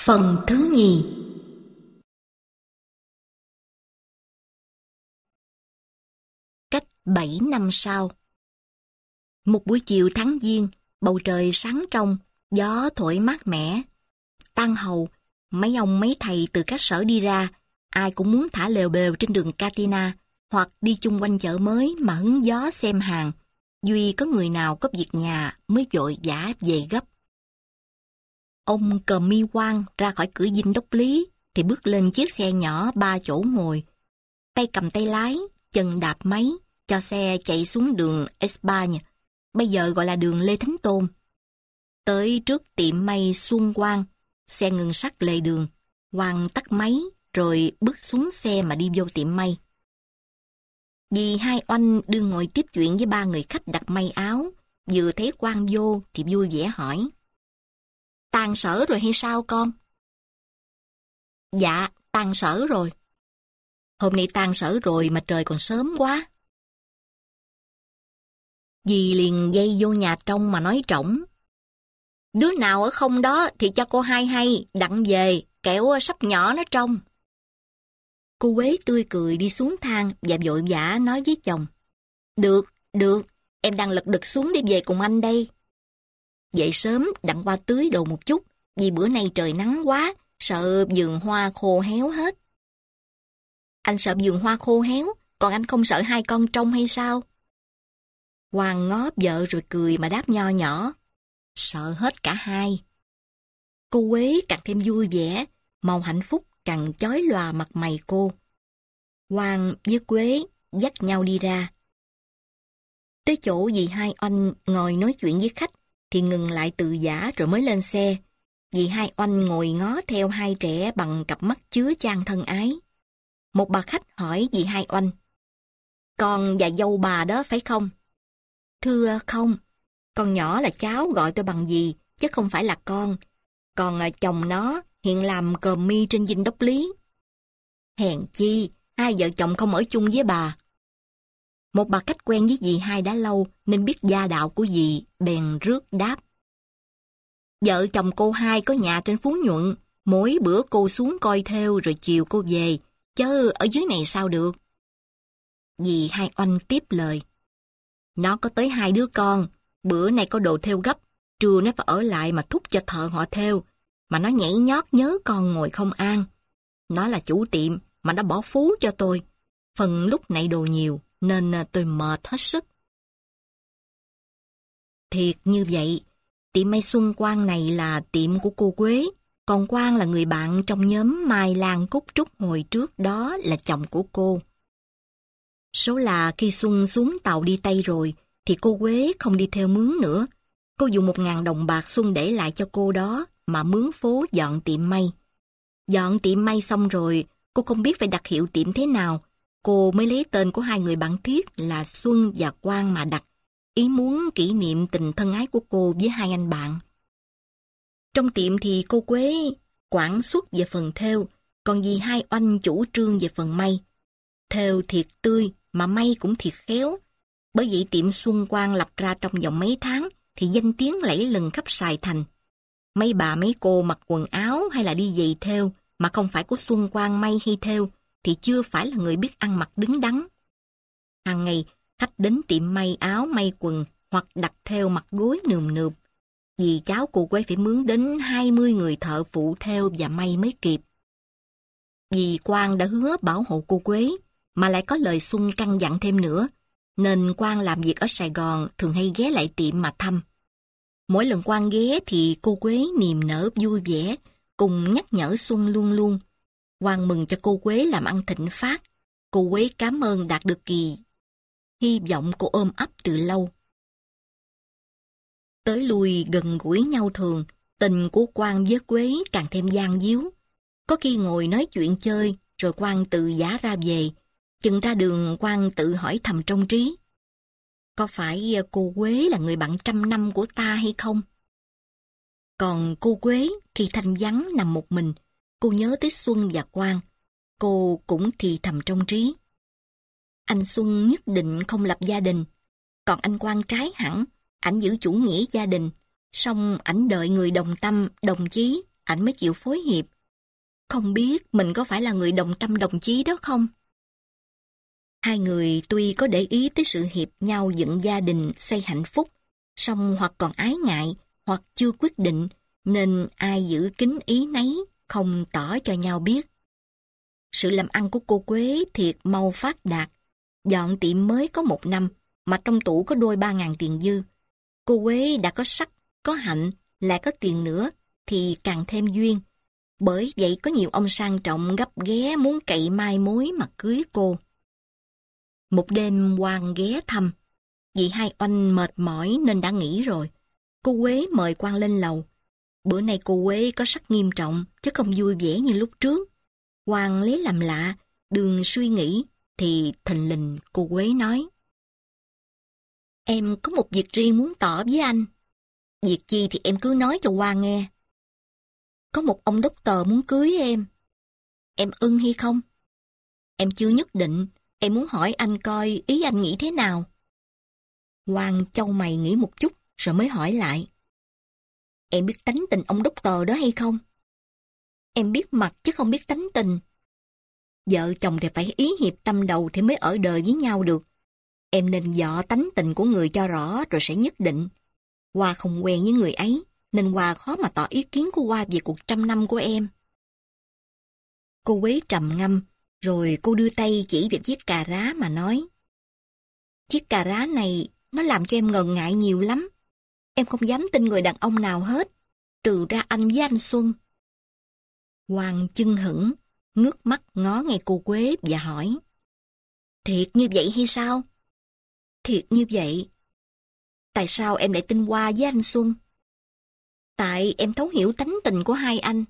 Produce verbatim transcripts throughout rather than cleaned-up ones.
Phần thứ nhì. Cách bảy năm sau. Một buổi chiều tháng Giêng, bầu trời sáng trong, gió thổi mát mẻ. Tan hầu, mấy ông mấy thầy từ các sở đi ra, ai cũng muốn thả lều bều trên đường Katina hoặc đi chung quanh chợ mới mà hứng gió xem hàng. Duy có người nào có việc nhà mới vội vã về gấp. Ông Cờ Mi Quang ra khỏi cửa dinh đốc lý thì bước lên chiếc xe nhỏ ba chỗ ngồi. Tay cầm tay lái, chân đạp máy, cho xe chạy xuống đường Espagne, bây giờ gọi là đường Lê Thánh Tôn. Tới trước tiệm may Xuân Quang, xe ngừng sát lề đường. Quang tắt máy rồi bước xuống xe mà đi vô tiệm may. Dì Hai Oanh đương ngồi tiếp chuyện với ba người khách đặt may áo, vừa thấy Quang vô thì vui vẻ hỏi: "Tan sở rồi hay sao con?" "Dạ, tan sở rồi." "Hôm nay tan sở rồi mà trời còn sớm quá." Dì liền dây vô nhà trong mà nói trỏng: "Đứa nào ở không đó thì cho cô Hai hay, đặng về, kẻo sắp nhỏ nó trông." Cô Quế tươi cười đi xuống thang và vội vã nói với chồng: "Được, được, em đang lật đật xuống để về cùng anh đây." Dậy sớm đặng qua tưới đồ một chút, vì bữa nay trời nắng quá, sợ vườn hoa khô héo hết. "Anh sợ vườn hoa khô héo, còn anh không sợ hai con trông hay sao?" Hoàng ngó vợ rồi cười mà đáp nho nhỏ: "Sợ hết cả hai." Cô Quế càng thêm vui vẻ, màu hạnh phúc càng chói lòa mặt mày cô. Hoàng với Quế dắt nhau đi ra. Tới chỗ dì Hai Oanh ngồi nói chuyện với khách thì ngừng lại từ giã rồi mới lên xe. Dì Hai Oanh ngồi ngó theo hai trẻ bằng cặp mắt chứa chan thân ái. Một bà khách hỏi dì Hai Oanh: "Con và dâu bà đó phải không?" "Thưa không, con nhỏ là cháu gọi tôi bằng dì, chứ không phải là con. Còn chồng nó hiện làm cờ mi trên dinh đốc lý." "Hèn chi, hai vợ chồng không ở chung với bà." Một bà khách quen với dì Hai đã lâu nên biết gia đạo của dì, bèn rước đáp: "Vợ chồng cô Hai có nhà trên Phú Nhuận, mỗi bữa cô xuống coi thêu rồi chiều cô về, chứ ở dưới này sao được." Dì Hai Oanh tiếp lời: "Nó có tới hai đứa con, bữa nay có đồ thêu gấp, trưa nó phải ở lại mà thúc cho thợ họ thêu, mà nó nhảy nhót nhớ con ngồi không an. Nó là chủ tiệm mà nó bỏ phú cho tôi, phần lúc nãy đồ nhiều nên tôi mệt hết sức." Thiệt như vậy, tiệm may Xuân Quang này là tiệm của cô Quế, còn Quang là người bạn trong nhóm Mai Lan Cúc Trúc hồi trước đó là chồng của cô. Số là khi Xuân xuống tàu đi Tây rồi, thì cô Quế không đi theo mướn nữa. Cô dùng một ngàn đồng bạc Xuân để lại cho cô đó mà mướn phố dọn tiệm may. Dọn tiệm may xong rồi, cô không biết phải đặt hiệu tiệm thế nào. Cô mới lấy tên của hai người bạn thiết là Xuân và Quang mà đặt, ý muốn kỷ niệm tình thân ái của cô với hai anh bạn. Trong tiệm thì cô Quế quản suất về phần thêu, còn dì Hai Oanh chủ trương về phần may. Thêu thiệt tươi mà may cũng thiệt khéo. Bởi vậy tiệm Xuân Quang lập ra trong vòng mấy tháng thì danh tiếng lẫy lừng khắp Sài Thành. Mấy bà mấy cô mặc quần áo hay là đi giày thêu mà không phải của Xuân Quang may hay thêu thì chưa phải là người biết ăn mặc đứng đắn. Hàng ngày khách đến tiệm may áo may quần hoặc đặt thêu mặc gối nườm nượp. Vì cháu cô Quế phải mướn đến hai mươi người thợ phụ thêu và may mới kịp. Dì Quang đã hứa bảo hộ cô Quế, mà lại có lời Xuân căn dặn thêm nữa, nên Quang làm việc ở Sài Gòn thường hay ghé lại tiệm mà thăm. Mỗi lần Quang ghé thì cô Quế niềm nở vui vẻ, cùng nhắc nhở Xuân luôn luôn. Quang mừng cho cô Quế làm ăn thịnh phát. Cô Quế cảm ơn đạt được kỳ hy vọng cô ôm ấp từ lâu. Tới lui gần gũi nhau thường, tình của Quang với Quế càng thêm gian díu. Có khi ngồi nói chuyện chơi, rồi Quang tự giả ra về. Chừng ra đường Quang tự hỏi thầm trong trí: "Có phải cô Quế là người bạn trăm năm của ta hay không?" Còn cô Quế, khi thanh vắng nằm một mình, cô nhớ tới Xuân và Quang. Cô cũng thì thầm trong trí: "Anh Xuân nhất định không lập gia đình, còn anh Quang trái hẳn, ảnh giữ chủ nghĩa gia đình, song ảnh đợi người đồng tâm, đồng chí, ảnh mới chịu phối hiệp. Không biết mình có phải là người đồng tâm đồng chí đó không? Hai người tuy có để ý tới sự hiệp nhau dựng gia đình xây hạnh phúc, song hoặc còn ái ngại, hoặc chưa quyết định, nên ai giữ kín ý nấy, không tỏ cho nhau biết. Sự làm ăn của cô Quế thiệt mau phát đạt. Dọn tiệm mới có một năm, mà trong tủ có đôi ba ngàn tiền dư. Cô Quế đã có sắc, có hạnh, lại có tiền nữa, thì càng thêm duyên. Bởi vậy có nhiều ông sang trọng gấp ghé muốn cậy mai mối mà cưới cô. Một đêm Quang ghé thăm, vì hai oanh mệt mỏi nên đã nghỉ rồi. Cô Quế mời Quang lên lầu. Bữa nay cô Quế có sắc nghiêm trọng, chứ không vui vẻ như lúc trước. Quang lấy làm lạ, đường suy nghĩ, thì thình lình cô Quế nói: Em có một việc riêng muốn tỏ với anh. Việc chi thì em cứ nói cho Quang nghe. Có một ông đốc tờ muốn cưới em. Em ưng hay không? Em chưa nhất định, em muốn hỏi anh coi ý anh nghĩ thế nào. Quang chau mày nghĩ một chút rồi mới hỏi lại: Em biết tánh tình ông đốc tờ đó hay không? Em biết mặt chứ không biết tánh tình. Vợ chồng thì phải ý hiệp tâm đầu thì mới ở đời với nhau được. Em nên dọ tánh tình của người cho rõ rồi sẽ nhất định. Hoa không quen với người ấy, nên Hoa khó mà tỏ ý kiến của Hoa về cuộc trăm năm của em. Cô Quế trầm ngâm, rồi cô đưa tay chỉ về chiếc cà rá mà nói: Chiếc cà rá này nó làm cho em ngần ngại nhiều lắm. Em không dám tin người đàn ông nào hết, trừ ra anh với anh Xuân. Hoàng chưng hửng, ngước mắt ngó ngay cô Quế và hỏi: Thiệt như vậy hay sao? Thiệt như vậy. Tại sao em lại tin Hoa với anh Xuân? Tại em thấu hiểu tánh tình của hai anh.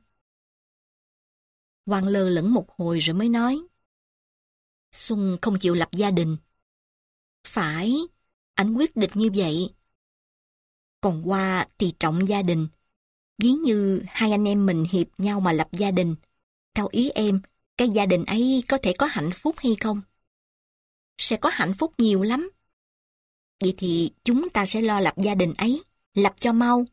Hoàng lơ lửng một hồi rồi mới nói: Xuân không chịu lập gia đình. Phải, anh quyết định như vậy. Còn Hoa thì trọng gia đình. Ví như hai anh em mình hiệp nhau mà lập gia đình. Theo ý em, cái gia đình ấy có thể có hạnh phúc hay không? Sẽ có hạnh phúc nhiều lắm. Vậy thì chúng ta sẽ lo lập gia đình ấy, lập cho mau.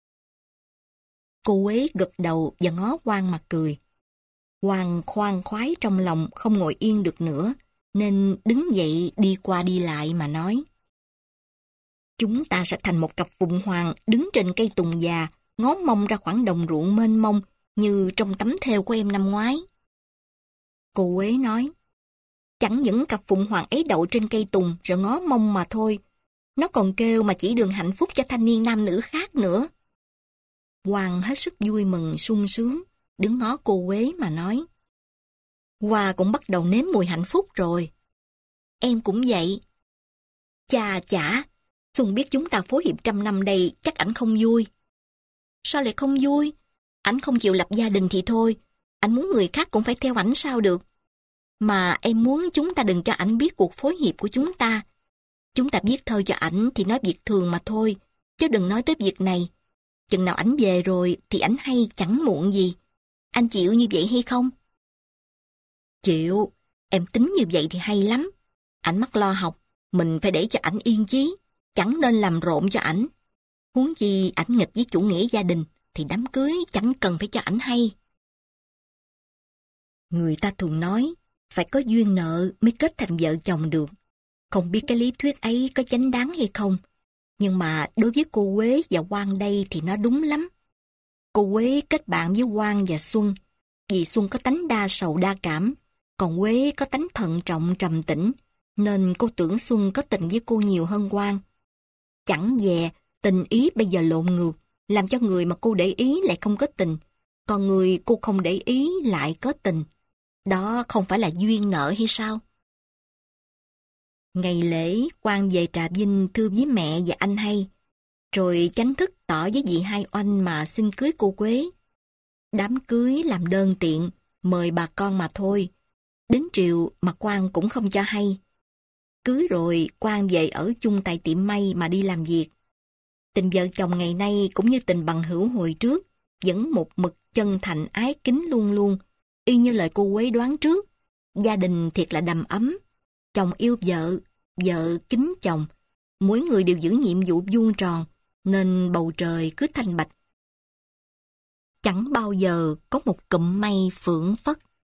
Cô Quế gật đầu và ngó Quang mà cười. Quang khoan khoái trong lòng không ngồi yên được nữa, nên đứng dậy đi qua đi lại mà nói: Chúng ta sẽ thành một cặp phụng hoàng đứng trên cây tùng già, ngó mông ra khoảng đồng ruộng mênh mông như trong tấm thêu của em năm ngoái. Cô Quế nói: Chẳng những cặp phụng hoàng ấy đậu trên cây tùng rồi ngó mông mà thôi, nó còn kêu mà chỉ đường hạnh phúc cho thanh niên nam nữ khác nữa. Hoàng hết sức vui mừng sung sướng, đứng ngó cô Quế mà nói: Hoa cũng bắt đầu nếm mùi hạnh phúc rồi. Em cũng vậy. Chà chả, Xuân biết chúng ta phối hiệp trăm năm đây chắc ảnh không vui. Sao lại không vui? Ảnh không chịu lập gia đình thì thôi, ảnh muốn người khác cũng phải theo ảnh sao được. Mà em muốn chúng ta đừng cho ảnh biết cuộc phối hiệp của chúng ta. Chúng ta viết thơ cho ảnh thì nói việc thường mà thôi, chứ đừng nói tới việc này. Chừng nào ảnh về rồi thì ảnh hay chẳng muộn gì. Anh chịu như vậy hay không? Chịu, em tính như vậy thì hay lắm. Ảnh mắc lo học, mình phải để cho ảnh yên chí, chẳng nên làm rộn cho ảnh. Huống chi ảnh nghịch với chủ nghĩa gia đình, thì đám cưới chẳng cần phải cho ảnh hay. Người ta thường nói, phải có duyên nợ mới kết thành vợ chồng được. Không biết cái lý thuyết ấy có chánh đáng hay không, nhưng mà đối với cô Quế và Quang đây thì nó đúng lắm. Cô Quế kết bạn với Quang và Xuân, vì Xuân có tánh đa sầu đa cảm, còn Quế có tánh thận trọng trầm tĩnh, nên cô tưởng Xuân có tình với cô nhiều hơn Quang. Chẳng dè, tình ý bây giờ lộn ngược, làm cho người mà cô để ý lại không có tình, còn người cô không để ý lại có tình. Đó không phải là duyên nợ hay sao? Ngày lễ, Quang về Trà Vinh thưa với mẹ và anh hay, rồi chánh thức tỏ với dì Hai Oanh mà xin cưới cô Quế. Đám cưới làm đơn tiện, mời bà con mà thôi. Đến chiều mà Quang cũng không cho hay. Cưới rồi, Quang về ở chung tại tiệm may mà đi làm việc. Tình vợ chồng ngày nay cũng như tình bằng hữu hồi trước, vẫn một mực chân thành ái kính luôn luôn, y như lời cô Quế đoán trước. Gia đình thiệt là đầm ấm. Chồng yêu vợ, vợ kính chồng. Mỗi người đều giữ nhiệm vụ vuông tròn, nên bầu trời cứ thanh bạch. chẳng bao giờ có một cụm mây phượng phất.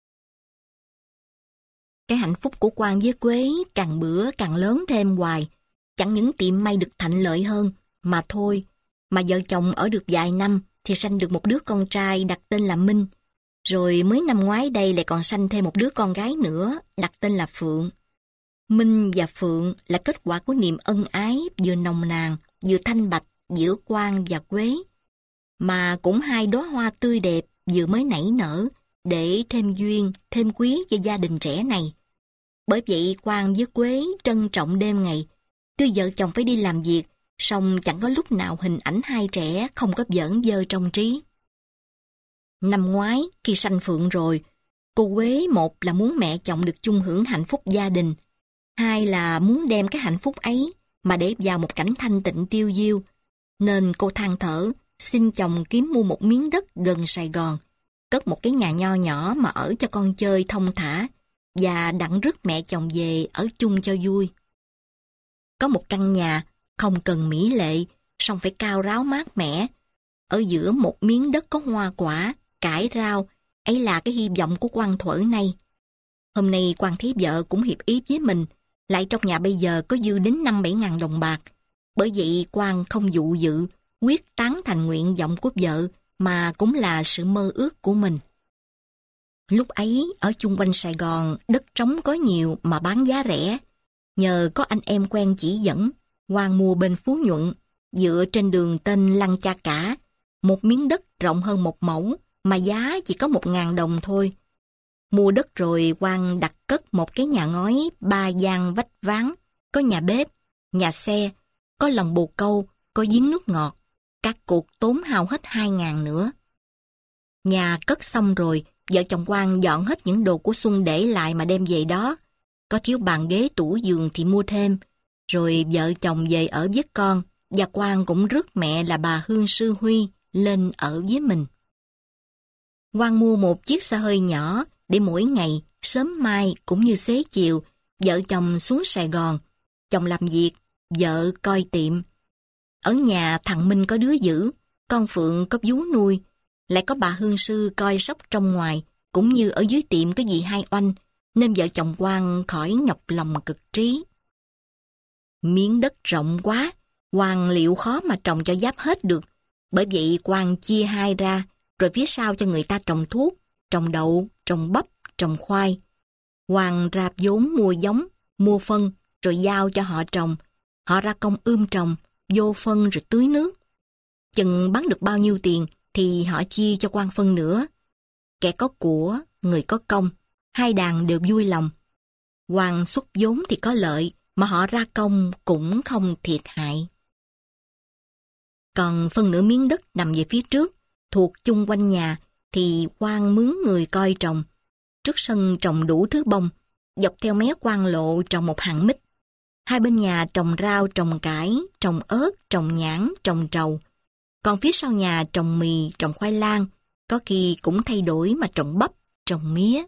Cái hạnh phúc của Quang với Quế càng bữa càng lớn thêm hoài. Chẳng những tiệm may được thạnh lợi hơn, mà thôi, mà vợ chồng ở được vài năm thì sanh được một đứa con trai đặt tên là Minh. Rồi mới năm ngoái đây lại còn sanh thêm một đứa con gái nữa, đặt tên là Phượng. Minh và Phượng là kết quả của niềm ân ái vừa nồng nàn, vừa thanh bạch giữa Quang và Quế. Mà cũng hai đóa hoa tươi đẹp vừa mới nảy nở để thêm duyên, thêm quý cho gia đình trẻ này. Bởi vậy Quang với Quế trân trọng đêm ngày. Tuy vợ chồng phải đi làm việc, song chẳng có lúc nào hình ảnh hai trẻ không có giỡn dơ trong trí. Năm ngoái, khi sanh Phượng rồi, cô Quế một là muốn mẹ chồng được chung hưởng hạnh phúc gia đình, hai là muốn đem cái hạnh phúc ấy mà để vào một cảnh thanh tịnh tiêu diêu. Nên cô than thở, xin chồng kiếm mua một miếng đất gần Sài Gòn, cất một cái nhà nho nhỏ mà ở cho con chơi thông thả, và đặng rước mẹ chồng về ở chung cho vui. Có một căn nhà, không cần mỹ lệ, song phải cao ráo mát mẻ. Ở giữa một miếng đất có hoa quả, cải rau, ấy là cái hy vọng của Quang thuở nay. Hôm nay Quang thấy vợ cũng hiệp ý với mình, lại trong nhà bây giờ có dư đến năm bảy ngàn đồng bạc. Bởi vậy Quang không dụ dự, quyết tán thành nguyện vọng của vợ, mà cũng là sự mơ ước của mình. Lúc ấy, ở chung quanh Sài Gòn, đất trống có nhiều mà bán giá rẻ. Nhờ có anh em quen chỉ dẫn, Quang mua bên Phú Nhuận, dựa trên đường tên Lăng Cha Cả, một miếng đất rộng hơn một mẫu, mà giá chỉ có một ngàn đồng thôi. Mua đất rồi Quang đặt cất một cái nhà ngói ba gian vách ván, có nhà bếp, nhà xe, có lồng bồ câu, có giếng nước ngọt. Các cuộc tốn hao hết hai ngàn nữa. Nhà cất xong rồi, vợ chồng Quang dọn hết những đồ của Xuân để lại mà đem về đó. Có thiếu bàn ghế tủ giường thì mua thêm. Rồi vợ chồng về ở với con, và Quang cũng rước mẹ là bà Hương Sư Huy lên ở với mình. Quang mua một chiếc xe hơi nhỏ để mỗi ngày, sớm mai cũng như xế chiều, vợ chồng xuống Sài Gòn. Chồng làm việc, vợ coi tiệm. Ở nhà thằng Minh có đứa giữ, con Phượng có vú nuôi, lại có bà Hương Sư coi sóc trong ngoài, cũng như ở dưới tiệm có dì Hai Oanh, nên vợ chồng Quang khỏi nhọc lòng cực trí. Miếng đất rộng quá, Quang liệu khó mà trồng cho giáp hết được, bởi vậy Quang chia hai ra, rồi phía sau cho người ta trồng thuốc, trồng đậu, trồng bắp, trồng khoai. Quang rạp vốn mua giống, mua phân, rồi giao cho họ trồng. Họ ra công ươm trồng, vô phân rồi tưới nước. Chừng bán được bao nhiêu tiền thì họ chia cho Quang phân nữa. Kẻ có của, người có công, hai đàn đều vui lòng. Quang xuất vốn thì có lợi, mà họ ra công cũng không thiệt hại. Còn phân nửa miếng đất nằm về phía trước, thuộc chung quanh nhà, thì Quang mướn người coi trồng. Trước sân trồng đủ thứ bông, dọc theo mé Quang lộ trồng một hàng mít. Hai bên nhà trồng rau, trồng cải, trồng ớt, trồng nhãn, trồng trầu. Còn phía sau nhà trồng mì, trồng khoai lang, có khi cũng thay đổi mà trồng bắp, trồng mía.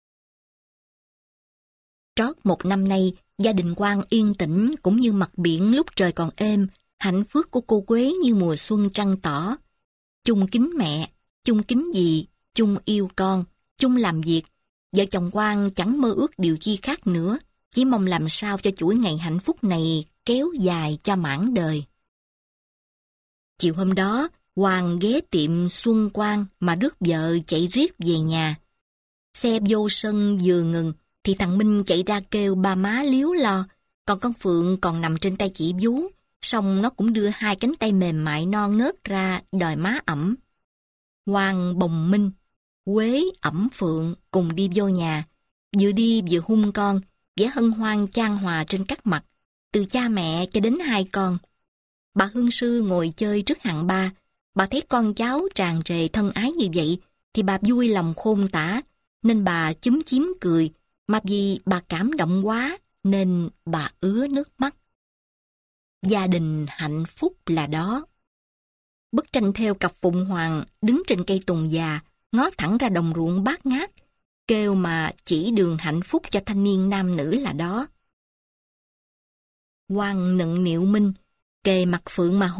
Trót một năm nay, gia đình Quang yên tĩnh cũng như mặt biển lúc trời còn êm, hạnh phúc của cô Quế như mùa xuân trăng tỏ. Chung kính mẹ, chung kính dì, chung yêu con, chung làm việc. Vợ chồng Quang chẳng mơ ước điều chi khác nữa, chỉ mong làm sao cho chuỗi ngày hạnh phúc này kéo dài cho mãn đời. Chiều hôm đó, Quang ghé tiệm Xuân Quang mà rước vợ chạy riết về nhà. Xe vô sân vừa ngừng, thì thằng Minh chạy ra kêu ba má líu lo, còn con Phượng còn nằm trên tay chị vú, xong nó cũng đưa hai cánh tay mềm mại non nớt ra đòi má ẵm. Quang bồng Minh, Quế ẵm Phượng cùng đi vô nhà, vừa đi vừa hung con, vẻ hân hoan chan hòa trên các mặt, từ cha mẹ cho đến hai con. Bà Hương Sư ngồi chơi trước hàng ba, bà thấy con cháu tràn trề thân ái như vậy, thì bà vui lòng khôn tả, nên bà chúm chím cười, mà vì bà cảm động quá, nên bà ứa nước mắt. Gia đình hạnh phúc là đó. Bức tranh theo cặp phụng hoàng đứng trên cây tùng già, ngó thẳng ra đồng ruộng bát ngát, kêu mà chỉ đường hạnh phúc cho thanh niên nam nữ là đó. Quang nựng nịu Minh, kề mặt Phượng mà hung,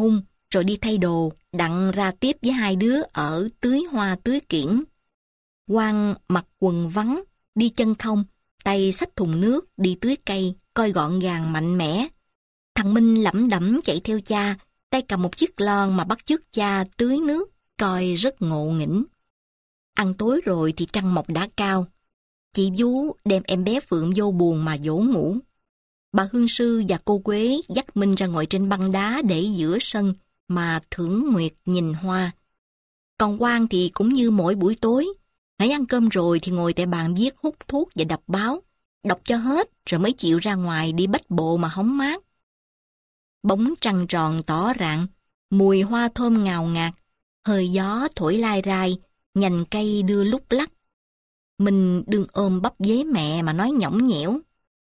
rồi đi thay đồ, đặng ra tiếp với hai đứa ở tưới hoa tưới kiển. Quang mặc quần vắng, đi chân không, tay xách thùng nước, đi tưới cây, coi gọn gàng mạnh mẽ. Thằng Minh lẩm đẩm chạy theo cha, tay cầm một chiếc lon mà bắt chước cha tưới nước, coi rất ngộ nghĩnh. Ăn tối rồi thì trăng mọc đã cao. Chị Vú đem em bé Phượng vô buồng mà dỗ ngủ. Bà Hương Sư và cô Quế dắt Minh ra ngồi trên băng đá để giữa sân mà thưởng nguyệt nhìn hoa. Còn Quang thì cũng như mỗi buổi tối, hãy ăn cơm rồi thì ngồi tại bàn viết hút thuốc và đọc báo, đọc cho hết rồi mới chịu ra ngoài đi bách bộ mà hóng mát. Bóng trăng tròn tỏ rạng, mùi hoa thơm ngào ngạt, hơi gió thổi lai rai, nhành cây đưa lúc lắc. Mình đương ôm bắp dế mẹ mà nói nhõng nhẽo.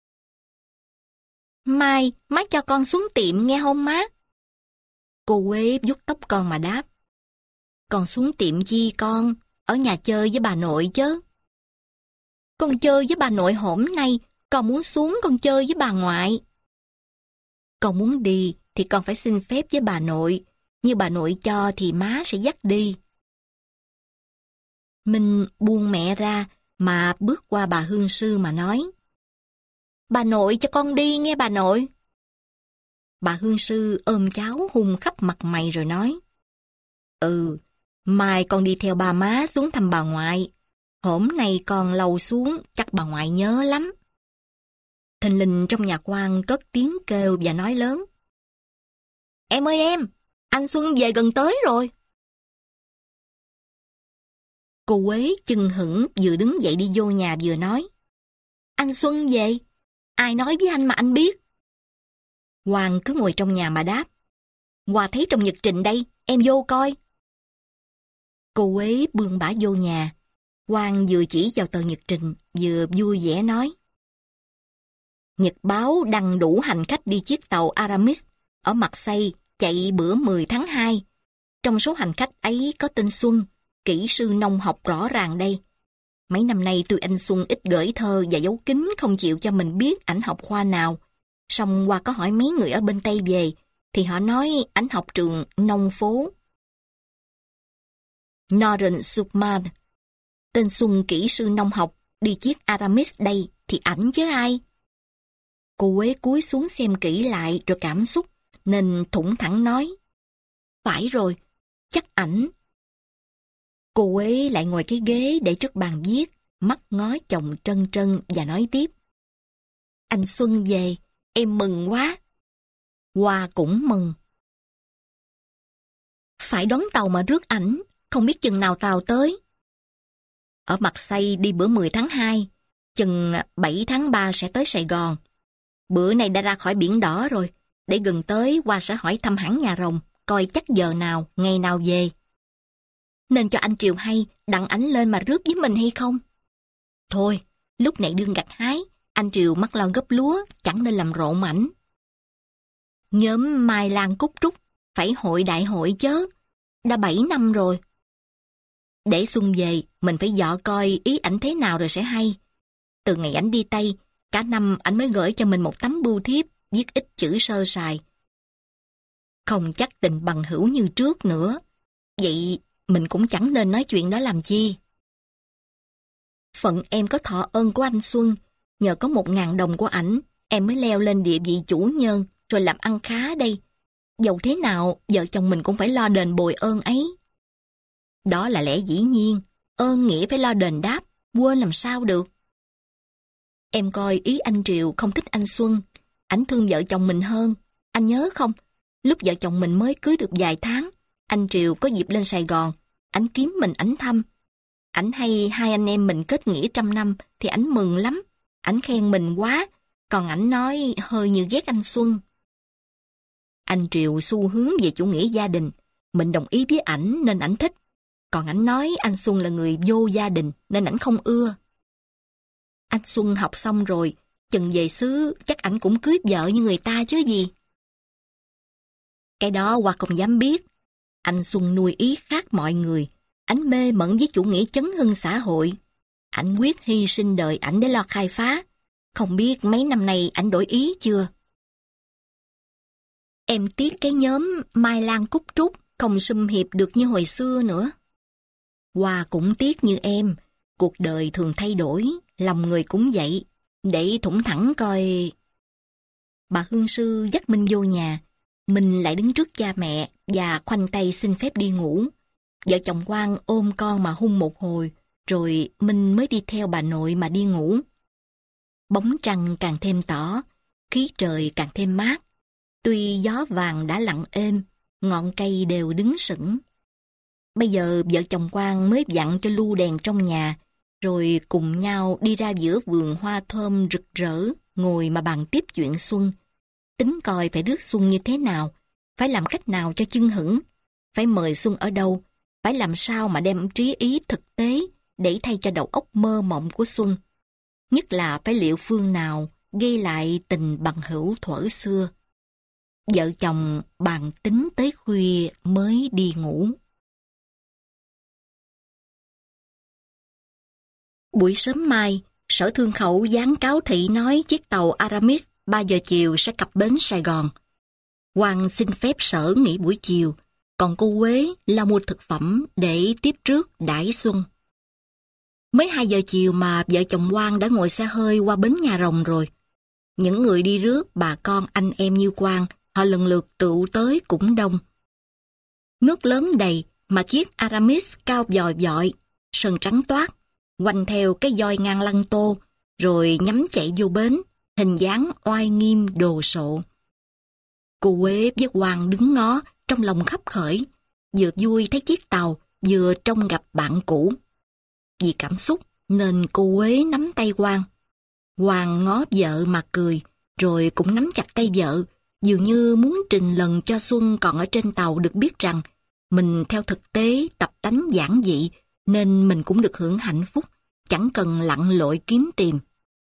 Mai, má cho con xuống tiệm nghe không má? Cô Quế vuốt tóc con mà đáp. Con xuống tiệm chi con? Ở nhà chơi với bà nội chứ. Con chơi với bà nội hổm nay, con muốn xuống con chơi với bà ngoại. Con muốn đi thì con phải xin phép với bà nội, như bà nội cho thì má sẽ dắt đi. Minh buông mẹ ra mà bước qua bà Hương Sư mà nói. Bà nội cho con đi nghe bà nội. Bà Hương Sư ôm cháu hung khắp mặt mày rồi nói. Ừ, mai con đi theo bà má xuống thăm bà ngoại. Hổm nay con lâu xuống, chắc bà ngoại nhớ lắm. Thình lình trong nhà quan cất tiếng kêu và nói lớn. Em ơi em, anh Xuân về gần tới rồi. Cô Quế chừng hững vừa đứng dậy đi vô nhà vừa nói. Anh Xuân về, ai nói với anh mà anh biết? Hoàng cứ ngồi trong nhà mà đáp. Hòa thấy trong nhật trình đây, em vô coi. Cô Quế bươn bả vô nhà. Hoàng vừa chỉ vào tờ nhật trình, vừa vui vẻ nói. Nhật báo đăng đủ hành khách đi chiếc tàu Aramis ở Marseille chạy bữa mười tháng hai. Trong số hành khách ấy có tên Xuân, kỹ sư nông học rõ ràng đây. Mấy năm nay tuy anh Xuân ít gửi thơ và giấu kín không chịu cho mình biết ảnh học khoa nào. Xong qua có hỏi mấy người ở bên Tây về, thì họ nói ảnh học trường nông phố. Northern Submarine. Tên Xuân kỹ sư nông học đi chiếc Aramis đây thì ảnh chứ ai. Cô Quế cúi xuống xem kỹ lại rồi cảm xúc, nên thủng thẳng nói. Phải rồi, chắc ảnh. Cô Quế lại ngồi cái ghế để trước bàn viết, mắt ngó chồng trân trân và nói tiếp. Anh Xuân về, em mừng quá. Hoa cũng mừng. Phải đón tàu mà rước ảnh, không biết chừng nào tàu tới. Ở Marseille đi bữa mười tháng hai, chừng bảy tháng ba sẽ tới Sài Gòn. Bữa này đã ra khỏi biển đỏ rồi, để gần tới Hoa sẽ hỏi thăm hãng nhà rồng, coi chắc giờ nào, ngày nào về. Nên cho anh Triều hay đặng ảnh lên mà rước với mình hay không? Thôi, lúc này đương gặt hái, anh Triều mắc lo gấp lúa, chẳng nên làm rộn ảnh. Nhóm Mai Lan Cúc Trúc, phải hội đại hội chớ, đã bảy năm rồi. Để Xuân về, mình phải dọ coi ý ảnh thế nào rồi sẽ hay. Từ ngày ảnh đi Tây, cả năm ảnh mới gửi cho mình một tấm bưu thiếp, viết ít chữ sơ sài. Không chắc tình bằng hữu như trước nữa. Vậy mình cũng chẳng nên nói chuyện đó làm chi. Phận em có thọ ơn của anh Xuân, nhờ có một ngàn đồng của ảnh, em mới leo lên địa vị chủ nhân, rồi làm ăn khá đây. Dẫu thế nào, vợ chồng mình cũng phải lo đền bồi ơn ấy. Đó là lẽ dĩ nhiên, ơn nghĩa phải lo đền đáp, quên làm sao được. Em coi ý anh Triều không thích anh Xuân, ảnh thương vợ chồng mình hơn. Anh nhớ không, lúc vợ chồng mình mới cưới được vài tháng, anh Triều có dịp lên Sài Gòn, ảnh kiếm mình ảnh thăm. Ảnh hay hai anh em mình kết nghĩa trăm năm thì ảnh mừng lắm, ảnh khen mình quá, còn ảnh nói hơi như ghét anh Xuân. Anh Triều xu hướng về chủ nghĩa gia đình, mình đồng ý với ảnh nên ảnh thích. Còn ảnh nói anh Xuân là người vô gia đình nên ảnh không ưa. Anh Xuân học xong rồi, chừng về xứ chắc ảnh cũng cưới vợ như người ta chứ gì. Cái đó Hoa không dám biết. Anh Xuân nuôi ý khác mọi người. Ảnh mê mẩn với chủ nghĩa chấn hưng xã hội. Ảnh quyết hy sinh đời ảnh để lo khai phá. Không biết mấy năm nay ảnh đổi ý chưa? Em tiếc cái nhóm Mai Lan Cúc Trúc không sum hiệp được như hồi xưa nữa. Hoa cũng tiếc như em, cuộc đời thường thay đổi, lòng người cũng vậy, để thủng thẳng coi. Bà hương sư dắt Minh vô nhà, Minh lại đứng trước cha mẹ và khoanh tay xin phép đi ngủ. Vợ chồng Quang ôm con mà hung một hồi, rồi Minh mới đi theo bà nội mà đi ngủ. Bóng trăng càng thêm tỏ, khí trời càng thêm mát. Tuy gió vàng đã lặng êm, ngọn cây đều đứng sững. Bây giờ vợ chồng Quang mới dặn cho lu đèn trong nhà, rồi cùng nhau đi ra giữa vườn hoa thơm rực rỡ, ngồi mà bàn tiếp chuyện xuân. Tính coi phải rước xuân như thế nào, phải làm cách nào cho chưng hửng, phải mời xuân ở đâu, phải làm sao mà đem trí ý thực tế để thay cho đầu óc mơ mộng của xuân. Nhất là phải liệu phương nào gây lại tình bằng hữu thuở xưa. Vợ chồng bàn tính tới khuya mới đi ngủ. Buổi sớm mai, Sở Thương Khẩu dán cáo thị nói chiếc tàu Aramis ba giờ chiều sẽ cập bến Sài Gòn. Quang xin phép Sở nghỉ buổi chiều, còn cô Quế là mua thực phẩm để tiếp rước đãi xuân. Mới hai giờ chiều mà vợ chồng Quang đã ngồi xe hơi qua bến Nhà Rồng rồi. Những người đi rước bà con anh em như Quang, họ lần lượt tụ tới cũng đông. Nước lớn đầy mà chiếc Aramis cao vòi vọi, sân trắng toát, quanh theo cái doi ngang lăng tô, rồi nhắm chạy vô bến, hình dáng oai nghiêm đồ sộ. Cô Quế với Quang đứng ngó, trong lòng khấp khởi, vừa vui thấy chiếc tàu, vừa trông gặp bạn cũ. Vì cảm xúc nên cô Quế nắm tay Quang. Quang ngó vợ mà cười, rồi cũng nắm chặt tay vợ, dường như muốn trình lần cho Xuân còn ở trên tàu được biết rằng mình theo thực tế tập tánh giản dị nên mình cũng được hưởng hạnh phúc, chẳng cần lặn lội kiếm tìm.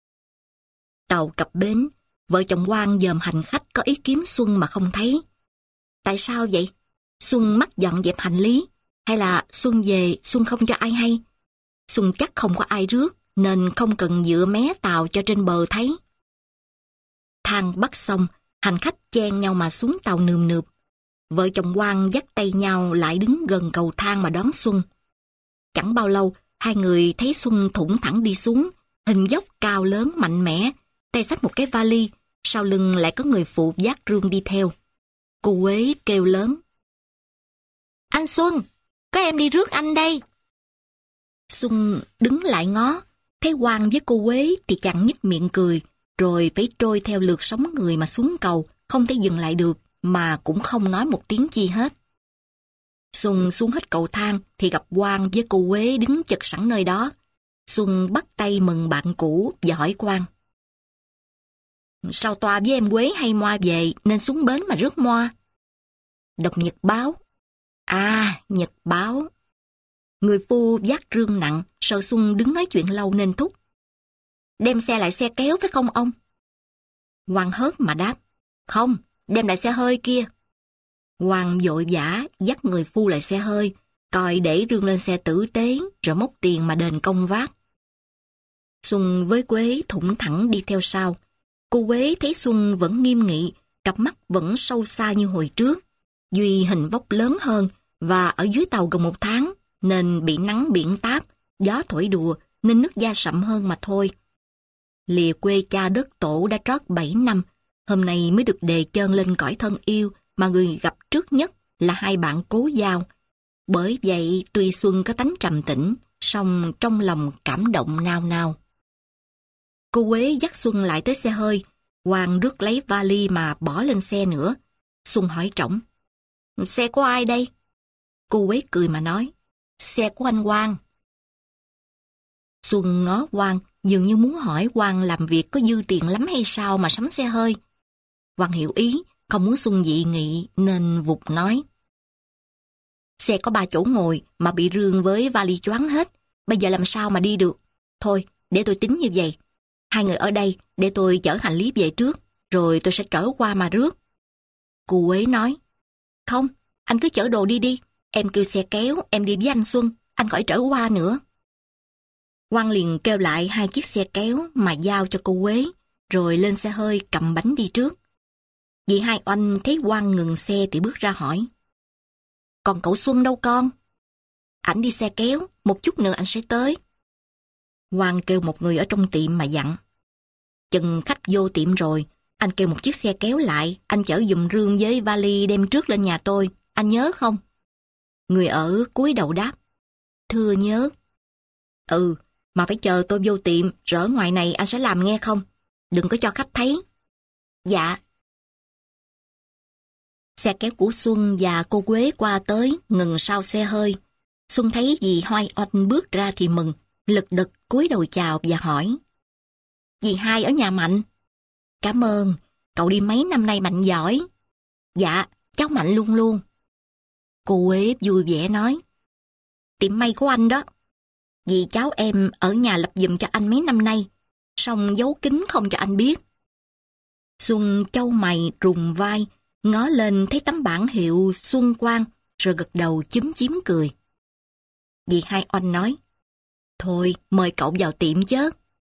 Tàu cập bến, vợ chồng Quang dòm hành khách có ý kiếm Xuân mà không thấy. Tại sao vậy? Xuân mắc dọn dẹp hành lý, hay là Xuân về Xuân không cho ai hay? Xuân chắc không có ai rước nên không cần dựa mé tàu cho trên bờ thấy. Thang bắt xong, hành khách chen nhau mà xuống tàu nườm nượp. Vợ chồng Quang dắt tay nhau lại đứng gần cầu thang mà đón Xuân. Chẳng bao lâu, hai người thấy Xuân thủng thẳng đi xuống, hình dốc cao lớn mạnh mẽ, tay xách một cái vali, sau lưng lại có người phụ vác rương đi theo. Cô Quế kêu lớn: "Anh Xuân, có em đi rước anh đây." Xuân đứng lại ngó, thấy Quang với cô Quế thì chàng nhếch miệng cười, rồi phải trôi theo lượt sóng người mà xuống cầu, không thể dừng lại được, mà cũng không nói một tiếng chi hết. Xuân xuống hết cầu thang thì gặp Quang với cô Quế đứng chật sẵn nơi đó. Xuân bắt tay mừng bạn cũ và hỏi Quang: "Sao Toa với em Quế hay Moa về nên xuống bến mà rước Moa?" "Đọc nhật báo." "À, nhật báo." Người phu vác rương nặng, sợ Xuân đứng nói chuyện lâu nên thúc: "Đem xe lại xe kéo phải không ông?" Quang hớt mà đáp: "Không, đem lại xe hơi kia." Quang vội vã dắt người phu lại xe hơi, coi để rương lên xe tử tế, rồi móc tiền mà đền công vác. Xuân với Quế thủng thẳng đi theo sau. Cô Quế thấy Xuân vẫn nghiêm nghị, cặp mắt vẫn sâu xa như hồi trước. Duy hình vóc lớn hơn và ở dưới tàu gần một tháng, nên bị nắng biển táp, gió thổi đùa nên nước da sậm hơn mà thôi. Lìa quê cha đất tổ đã trót bảy năm, hôm nay mới được đề chân lên cõi thân yêu mà người gặp trước nhất là hai bạn cố giao. Bởi vậy tuy Xuân có tánh trầm tĩnh, song trong lòng cảm động nao nao. Cô Quế dắt Xuân lại tới xe hơi, Quang rước lấy vali mà bỏ lên xe nữa. Xuân hỏi trỏng: "Xe của ai đây?" Cô Quế cười mà nói: "Xe của anh Quang." Xuân ngó Quang, dường như muốn hỏi Quang làm việc có dư tiền lắm hay sao mà sắm xe hơi. Quang hiểu ý, không muốn Xuân dị nghị nên vụt nói: "Xe có ba chỗ ngồi mà bị rương với vali choáng hết, bây giờ làm sao mà đi được? Thôi, để tôi tính như vậy. Hai người ở đây để tôi chở hành lý về trước, rồi tôi sẽ trở qua mà rước." Cô Quế nói: "Không, anh cứ chở đồ đi đi, em kêu xe kéo, em đi với anh Xuân, anh khỏi trở qua nữa." Quang liền kêu lại hai chiếc xe kéo mà giao cho cô Quế, rồi lên xe hơi cầm bánh đi trước. Dì Hai Oanh thấy Quang ngừng xe thì bước ra hỏi. Còn cậu Xuân đâu con? Ảnh đi xe kéo, một chút nữa anh sẽ tới. Quang kêu một người ở trong tiệm mà dặn. Chừng khách vô tiệm rồi, anh kêu một chiếc xe kéo lại, anh chở giùm rương với vali đem trước lên nhà tôi, anh nhớ không? Người ở cúi đầu đáp. Thưa nhớ. Ừ, mà phải chờ tôi vô tiệm, rồi ở ngoài này anh sẽ làm nghe không? Đừng có cho khách thấy. Dạ. Xe kéo của Xuân và cô Quế qua tới, ngừng sau xe hơi. Xuân thấy dì Hai Oanh bước ra thì mừng, lật đật cúi đầu chào và hỏi. Dì Hai ở nhà Mạnh. Cảm ơn, cậu đi mấy năm nay Mạnh giỏi. Dạ, cháu Mạnh luôn luôn. Cô Quế vui vẻ nói. Tiệm may của anh đó. Dì cháu em ở nhà lập giùm cho anh mấy năm nay, xong giấu kín không cho anh biết. Xuân chau mày rùng vai, ngó lên thấy tấm bảng hiệu Xuân Quang, rồi gật đầu chúm chím cười. Dì Hai Oanh nói. Thôi, mời cậu vào tiệm chứ.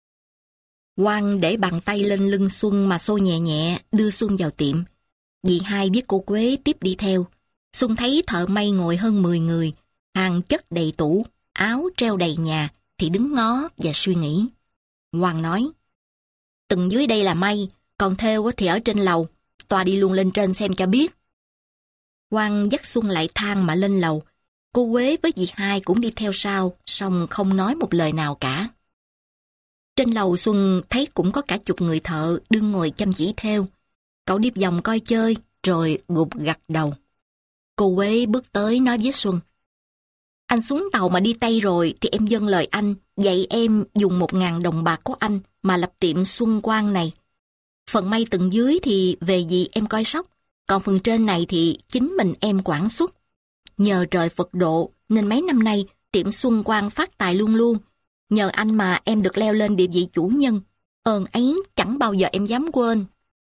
Quang để bàn tay lên lưng Xuân mà xô nhẹ nhẹ, đưa Xuân vào tiệm. Dì Hai biết cô Quế tiếp đi theo. Xuân thấy thợ may ngồi hơn mười người, hàng chất đầy tủ, áo treo đầy nhà, thì đứng ngó và suy nghĩ. Quang nói. Tầng dưới đây là may, còn thêu thì ở trên lầu, tòa đi luôn lên trên xem cho biết. Quang dắt Xuân lại thang mà lên lầu. Cô Quế với dì Hai cũng đi theo sau, song không nói một lời nào cả. Trên lầu Xuân thấy cũng có cả chục người thợ đương ngồi chăm chỉ thêu. Cậu đi vòng coi chơi, rồi gục gặt đầu. Cô Quế bước tới nói với Xuân. Anh xuống tàu mà đi Tây rồi thì em dâng lời anh, dạy em dùng một ngàn đồng bạc của anh mà lập tiệm Xuân Quang này. Phần may tầng dưới thì về dì em coi sóc, còn phần trên này thì chính mình em quản xuất. Nhờ trời Phật độ nên mấy năm nay tiệm Xuân Quang phát tài luôn luôn. Nhờ anh mà em được leo lên địa vị chủ nhân. Ơn ấy chẳng bao giờ em dám quên.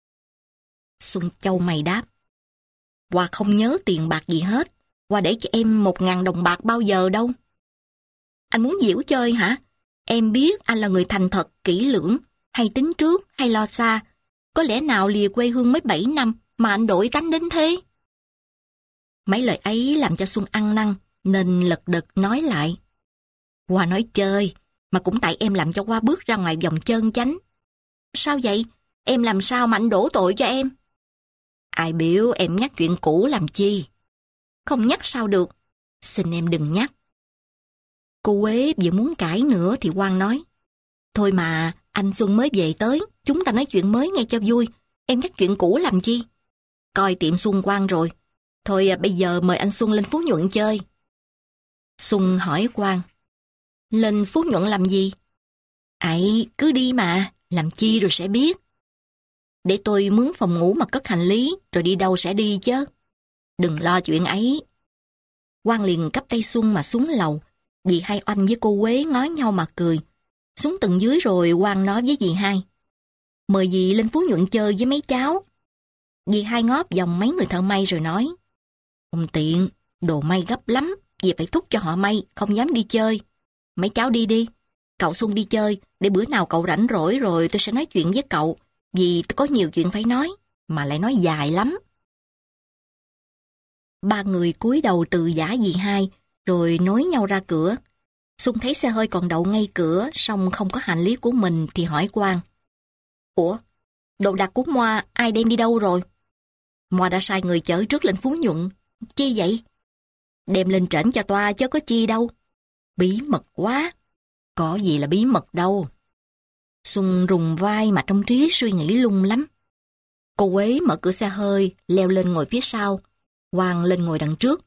Xuân chau mày đáp. Hoa không nhớ tiền bạc gì hết. Hoa để cho em một ngàn đồng bạc bao giờ đâu. Anh muốn giễu chơi hả? Em biết anh là người thành thật, kỹ lưỡng, hay tính trước, hay lo xa. Có lẽ nào lìa quê hương mới bảy năm mà anh đổi tánh đến thế? Mấy lời ấy làm cho Xuân ăn năn, nên lật đật nói lại. Hoa nói chơi, mà cũng tại em làm cho Hoa bước ra ngoài vòng chân chánh. Sao vậy? Em làm sao mà anh đổ tội cho em? Ai biểu em nhắc chuyện cũ làm chi? Không nhắc sao được? Xin em đừng nhắc. Cô Quế vừa muốn cãi nữa thì Quang nói. Thôi mà, anh Xuân mới về tới, chúng ta nói chuyện mới nghe cho vui. Em nhắc chuyện cũ làm chi? Coi tiệm Xuân Quang rồi. Thôi bây giờ mời anh Xuân lên Phú Nhuận chơi. Xuân hỏi Quang. Lên Phú Nhuận làm gì? Ấy, cứ đi mà, làm chi rồi sẽ biết. Để tôi mướn phòng ngủ mà cất hành lý, rồi đi đâu sẽ đi chứ. Đừng lo chuyện ấy. Quang liền cắp tay Xuân mà xuống lầu. Dì Hai Oanh với cô Quế ngó nhau mà cười. Xuống tầng dưới rồi Quang nói với dì Hai. Mời dì lên Phú Nhuận chơi với mấy cháu. Dì Hai ngóp vòng mấy người thợ may rồi nói. Không tiện, đồ may gấp lắm, dì phải thúc cho họ may, không dám đi chơi. Mấy cháu đi đi, cậu Xuân đi chơi, để bữa nào cậu rảnh rỗi rồi tôi sẽ nói chuyện với cậu, vì tôi có nhiều chuyện phải nói, mà lại nói dài lắm. Ba người cúi đầu từ giả dì Hai, rồi nối nhau ra cửa. Xuân thấy xe hơi còn đậu ngay cửa, song không có hành lý của mình thì hỏi Quang. Ủa, đồ đạc của Moa ai đem đi đâu rồi? Moa đã sai người chở trước lên Phú Nhuận. Chi vậy? Đem lên trển cho toa chứ có chi đâu. Bí mật quá. Có gì là bí mật đâu. Xuân rùng vai mà trong trí suy nghĩ lung lắm. Cô Quế mở cửa xe hơi, leo lên ngồi phía sau. Quang lên ngồi đằng trước.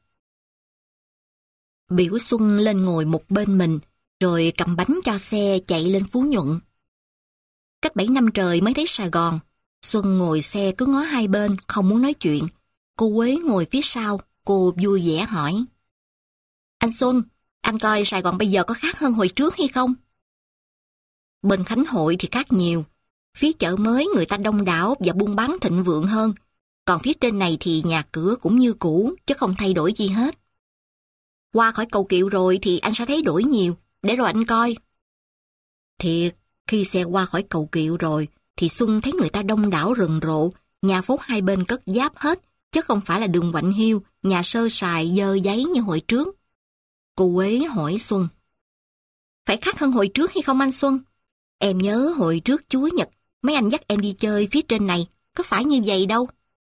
Biểu Xuân lên ngồi một bên mình, rồi cầm bánh cho xe chạy lên Phú Nhuận. Cách bảy năm trời mới thấy Sài Gòn. Xuân ngồi xe cứ ngó hai bên, không muốn nói chuyện. Cô Quế ngồi phía sau, cô vui vẻ hỏi. Anh Xuân, anh coi Sài Gòn bây giờ có khác hơn hồi trước hay không? Bên Khánh Hội thì khác nhiều. Phía chợ mới người ta đông đảo và buôn bán thịnh vượng hơn. Còn phía trên này thì nhà cửa cũng như cũ, chứ không thay đổi gì hết. Qua khỏi cầu Kiệu rồi thì anh sẽ thấy đổi nhiều, để rồi anh coi. Thiệt, khi xe qua khỏi cầu Kiệu rồi, thì Xuân thấy người ta đông đảo rần rộ, nhà phố hai bên cất giáp hết, chứ không phải là đường quạnh hiu, nhà sơ sài dơ giấy như hồi trước. Cô Quế hỏi Xuân. Phải khác hơn hồi trước hay không anh Xuân? Em nhớ hồi trước Chúa Nhật, mấy anh dắt em đi chơi phía trên này, có phải như vậy đâu?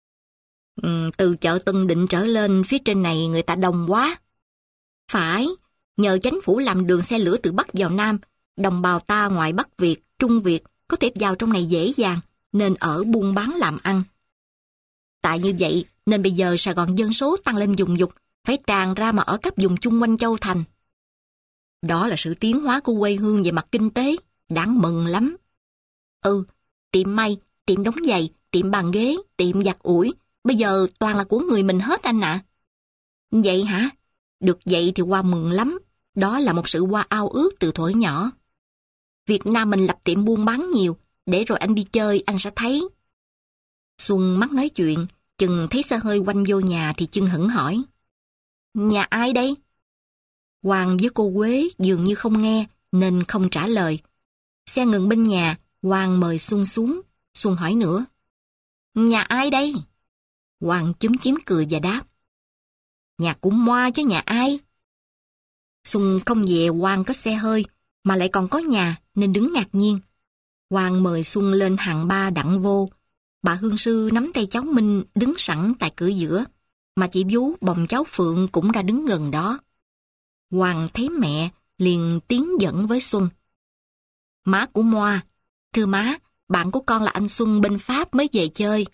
Ừ, từ chợ Tân Định trở lên phía trên này người ta đông quá. Phải, nhờ chính phủ làm đường xe lửa từ Bắc vào Nam, đồng bào ta ngoài Bắc Việt, Trung Việt có thể vào trong này dễ dàng, nên ở buôn bán làm ăn. Tại như vậy nên bây giờ Sài Gòn dân số tăng lên dùng dục, phải tràn ra mà ở các vùng chung quanh Châu Thành. Đó là sự tiến hóa của quê hương về mặt kinh tế, đáng mừng lắm. Ừ, tiệm may, tiệm đóng giày, tiệm bàn ghế, tiệm giặt ủi, bây giờ toàn là của người mình hết anh ạ. À. Vậy hả? Được vậy thì Hoa mừng lắm, đó là một sự Hoa ao ước từ thuở nhỏ. Việt Nam mình lập tiệm buôn bán nhiều, để rồi anh đi chơi anh sẽ thấy. Xuân mắt nói chuyện, chừng thấy xe hơi quanh vô nhà thì chưng hửng hỏi. Nhà ai đây? Hoàng với cô Quế dường như không nghe nên không trả lời. Xe ngừng bên nhà, Hoàng mời Xuân xuống. Xuân hỏi nữa. Nhà ai đây? Hoàng chúm chím cười và đáp. Nhà của Moa chứ nhà ai? Xuân không về Hoàng có xe hơi mà lại còn có nhà nên đứng ngạc nhiên. Hoàng mời Xuân lên hàng ba đặng vô. Bà Hương Sư nắm tay cháu Minh đứng sẵn tại cửa giữa, mà chị Vú bồng cháu Phượng cũng ra đứng gần đó. Hoàng thấy mẹ liền tiến dẫn với Xuân. Má của Moa, thưa má, bạn của con là anh Xuân bên Pháp mới về chơi.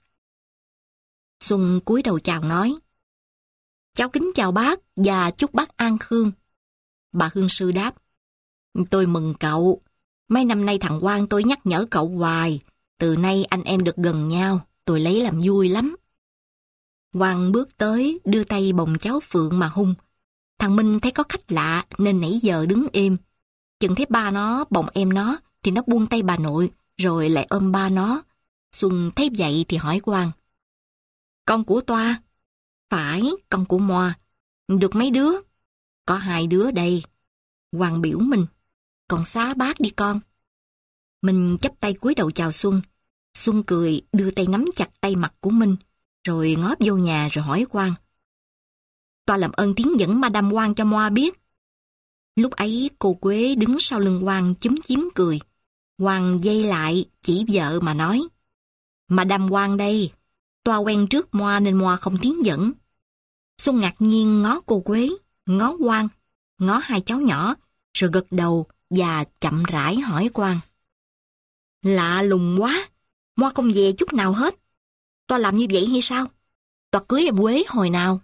Xuân cúi đầu chào nói. Cháu kính chào bác và chúc bác an khương. Bà Hương Sư đáp. Tôi mừng cậu. Mấy năm nay thằng Quang tôi nhắc nhở cậu hoài. Từ nay anh em được gần nhau, tôi lấy làm vui lắm. Quang bước tới, đưa tay bồng cháu Phượng mà hung. Thằng Minh thấy có khách lạ nên nãy giờ đứng im. Chừng thấy ba nó bồng em nó thì nó buông tay bà nội rồi lại ôm ba nó. Xuân thấy vậy thì hỏi Quang. Con của Toa? Phải, con của Moa. Được mấy đứa? Có hai đứa đây. Quang biểu mình. Con xá bác đi con. Minh chắp tay cúi đầu chào Xuân. Xuân cười đưa tay nắm chặt tay mặt của Minh rồi ngó vô nhà rồi hỏi Quang. Toa làm ơn tiến dẫn Madame Quang cho Moa biết. Lúc ấy cô Quế đứng sau lưng Quang chúm chím cười. Quang dây lại chỉ vợ mà nói. Madame Quang đây. Toa quen trước Moa nên Moa không tiến dẫn. Xuân ngạc nhiên ngó cô Quế, ngó Quang, ngó hai cháu nhỏ rồi gật đầu và chậm rãi hỏi Quang. Lạ lùng quá, Moa không về chút nào hết. Toa làm như vậy hay sao? Toa cưới em Quế hồi nào?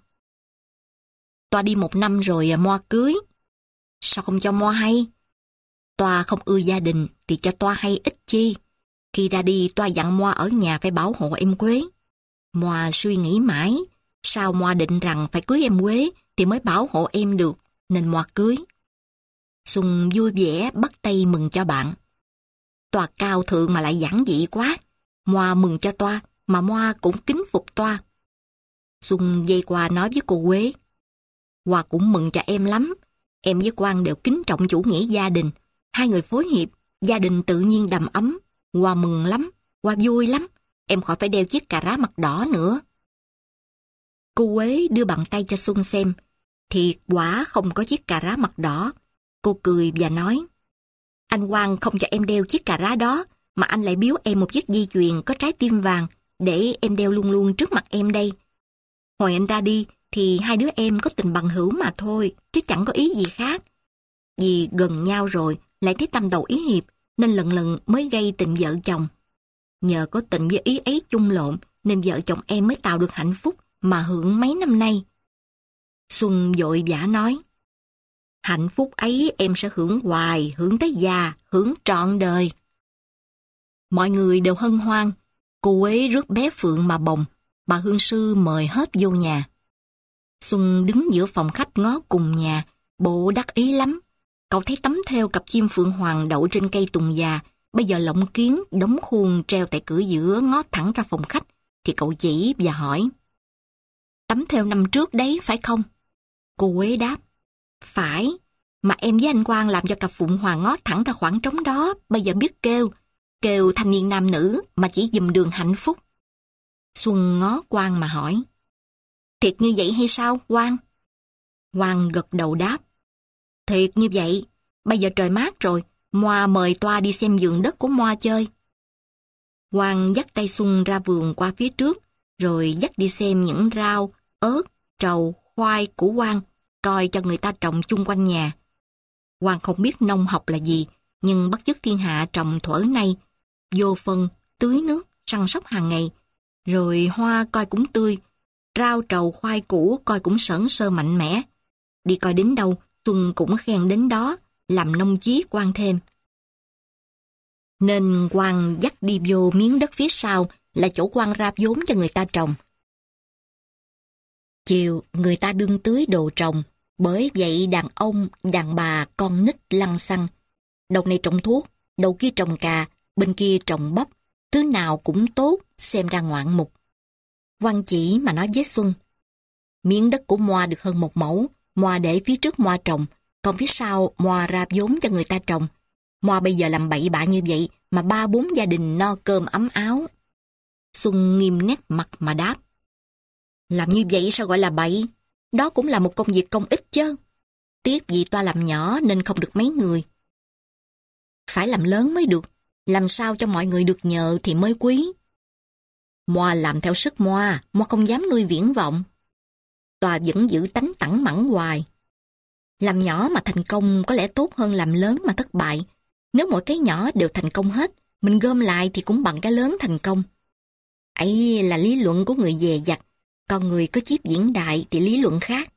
Toa đi một năm rồi Moa cưới. Sao không cho Moa hay? Toa không ưa gia đình thì cho Toa hay ít chi. Khi ra đi Toa dặn Moa ở nhà phải bảo hộ em Quế. Moa suy nghĩ mãi, sao Moa định rằng phải cưới em Quế thì mới bảo hộ em được, nên Moa cưới. Xuân vui vẻ bắt tay mừng cho bạn. Toa cao thượng mà lại giản dị quá. Moa mừng cho Toa, mà Moa cũng kính phục Toa. Xuân dây qua nói với cô Quế. Hoa cũng mừng cho em lắm. Em với Quang đều kính trọng chủ nghĩa gia đình. Hai người phối hiệp, gia đình tự nhiên đầm ấm. Hoa mừng lắm, Hoa vui lắm. Em khỏi phải đeo chiếc cà rá mặt đỏ nữa. Cô Quế đưa bàn tay cho Xuân xem. Thiệt quả không có chiếc cà rá mặt đỏ. Cô cười và nói. Anh Quang không cho em đeo chiếc cà rá đó, mà anh lại biếu em một chiếc dây chuyền có trái tim vàng để em đeo luôn luôn trước mặt em đây. Hồi anh ra đi thì hai đứa em có tình bằng hữu mà thôi, chứ chẳng có ý gì khác. Vì gần nhau rồi lại thấy tâm đầu ý hiệp nên lần lần mới gây tình vợ chồng. Nhờ có tình với ý ấy chung lộn nên vợ chồng em mới tạo được hạnh phúc mà hưởng mấy năm nay. Xuân vội vã nói. Hạnh phúc ấy em sẽ hưởng hoài, hưởng tới già, hưởng trọn đời. Mọi người đều hân hoan. Cô Quế rước bé Phượng mà bồng. Bà Hương Sư mời hết vô nhà. Xuân đứng giữa phòng khách ngó cùng nhà, bộ đắc ý lắm. Cậu thấy tấm thêu cặp chim phượng hoàng đậu trên cây tùng già, bây giờ lộng kiến đóng khuôn treo tại cửa giữa ngó thẳng ra phòng khách, thì cậu chỉ và hỏi. Tấm thêu năm trước đấy phải không? Cô Quế đáp. Phải, mà em với anh Quang làm cho cặp phượng hoàng ngó thẳng ra khoảng trống đó, bây giờ biết kêu, kêu thanh niên nam nữ mà chỉ dùm đường hạnh phúc. Xuân ngó Quang mà hỏi. Thiệt như vậy hay sao, Quang? Quang gật đầu đáp. Thiệt như vậy, bây giờ trời mát rồi, Moa mời toa đi xem vườn đất của Moa chơi. Quang dắt tay Xuân ra vườn qua phía trước, rồi dắt đi xem những rau, ớt, trầu, khoai của Quang, coi cho người ta trồng chung quanh nhà. Quang không biết nông học là gì, nhưng bắt chước thiên hạ trồng thuở nay, vô phân, tưới nước, săn sóc hàng ngày, rồi hoa coi cũng tươi, rau trầu khoai củ coi cũng sởn sơ mạnh mẽ. Đi coi đến đâu, Xuân cũng khen đến đó, làm nông chí Quang thêm. Nên Quang dắt đi vô miếng đất phía sau là chỗ Quang ráp vốn cho người ta trồng. Chiều, người ta đương tưới đồ trồng, bởi vậy đàn ông, đàn bà, con nít lăng xăng. Đầu này trồng thuốc, đầu kia trồng cà, bên kia trồng bắp, thứ nào cũng tốt, xem ra ngoạn mục. Quang chỉ mà nói với Xuân. Miếng đất của Moa được hơn một mẫu, Moa để phía trước Moa trồng, còn phía sau Moa ráp vốn cho người ta trồng. Moa bây giờ làm bậy bạ như vậy mà ba bốn gia đình no cơm ấm áo. Xuân nghiêm nét mặt mà đáp. Làm như vậy sao gọi là bậy? Đó cũng là một công việc công ích chứ. Tiếc vì toa làm nhỏ nên không được mấy người. Phải làm lớn mới được, làm sao cho mọi người được nhờ thì mới quý. Moa làm theo sức Moa, Moa không dám nuôi viển vọng. Toa vẫn giữ tánh tẳng mẳng hoài. Làm nhỏ mà thành công có lẽ tốt hơn làm lớn mà thất bại. Nếu mỗi cái nhỏ đều thành công hết, mình gom lại thì cũng bằng cái lớn thành công. Ấy là lý luận của người dè dặt, còn người có chíp diễn đại thì lý luận khác.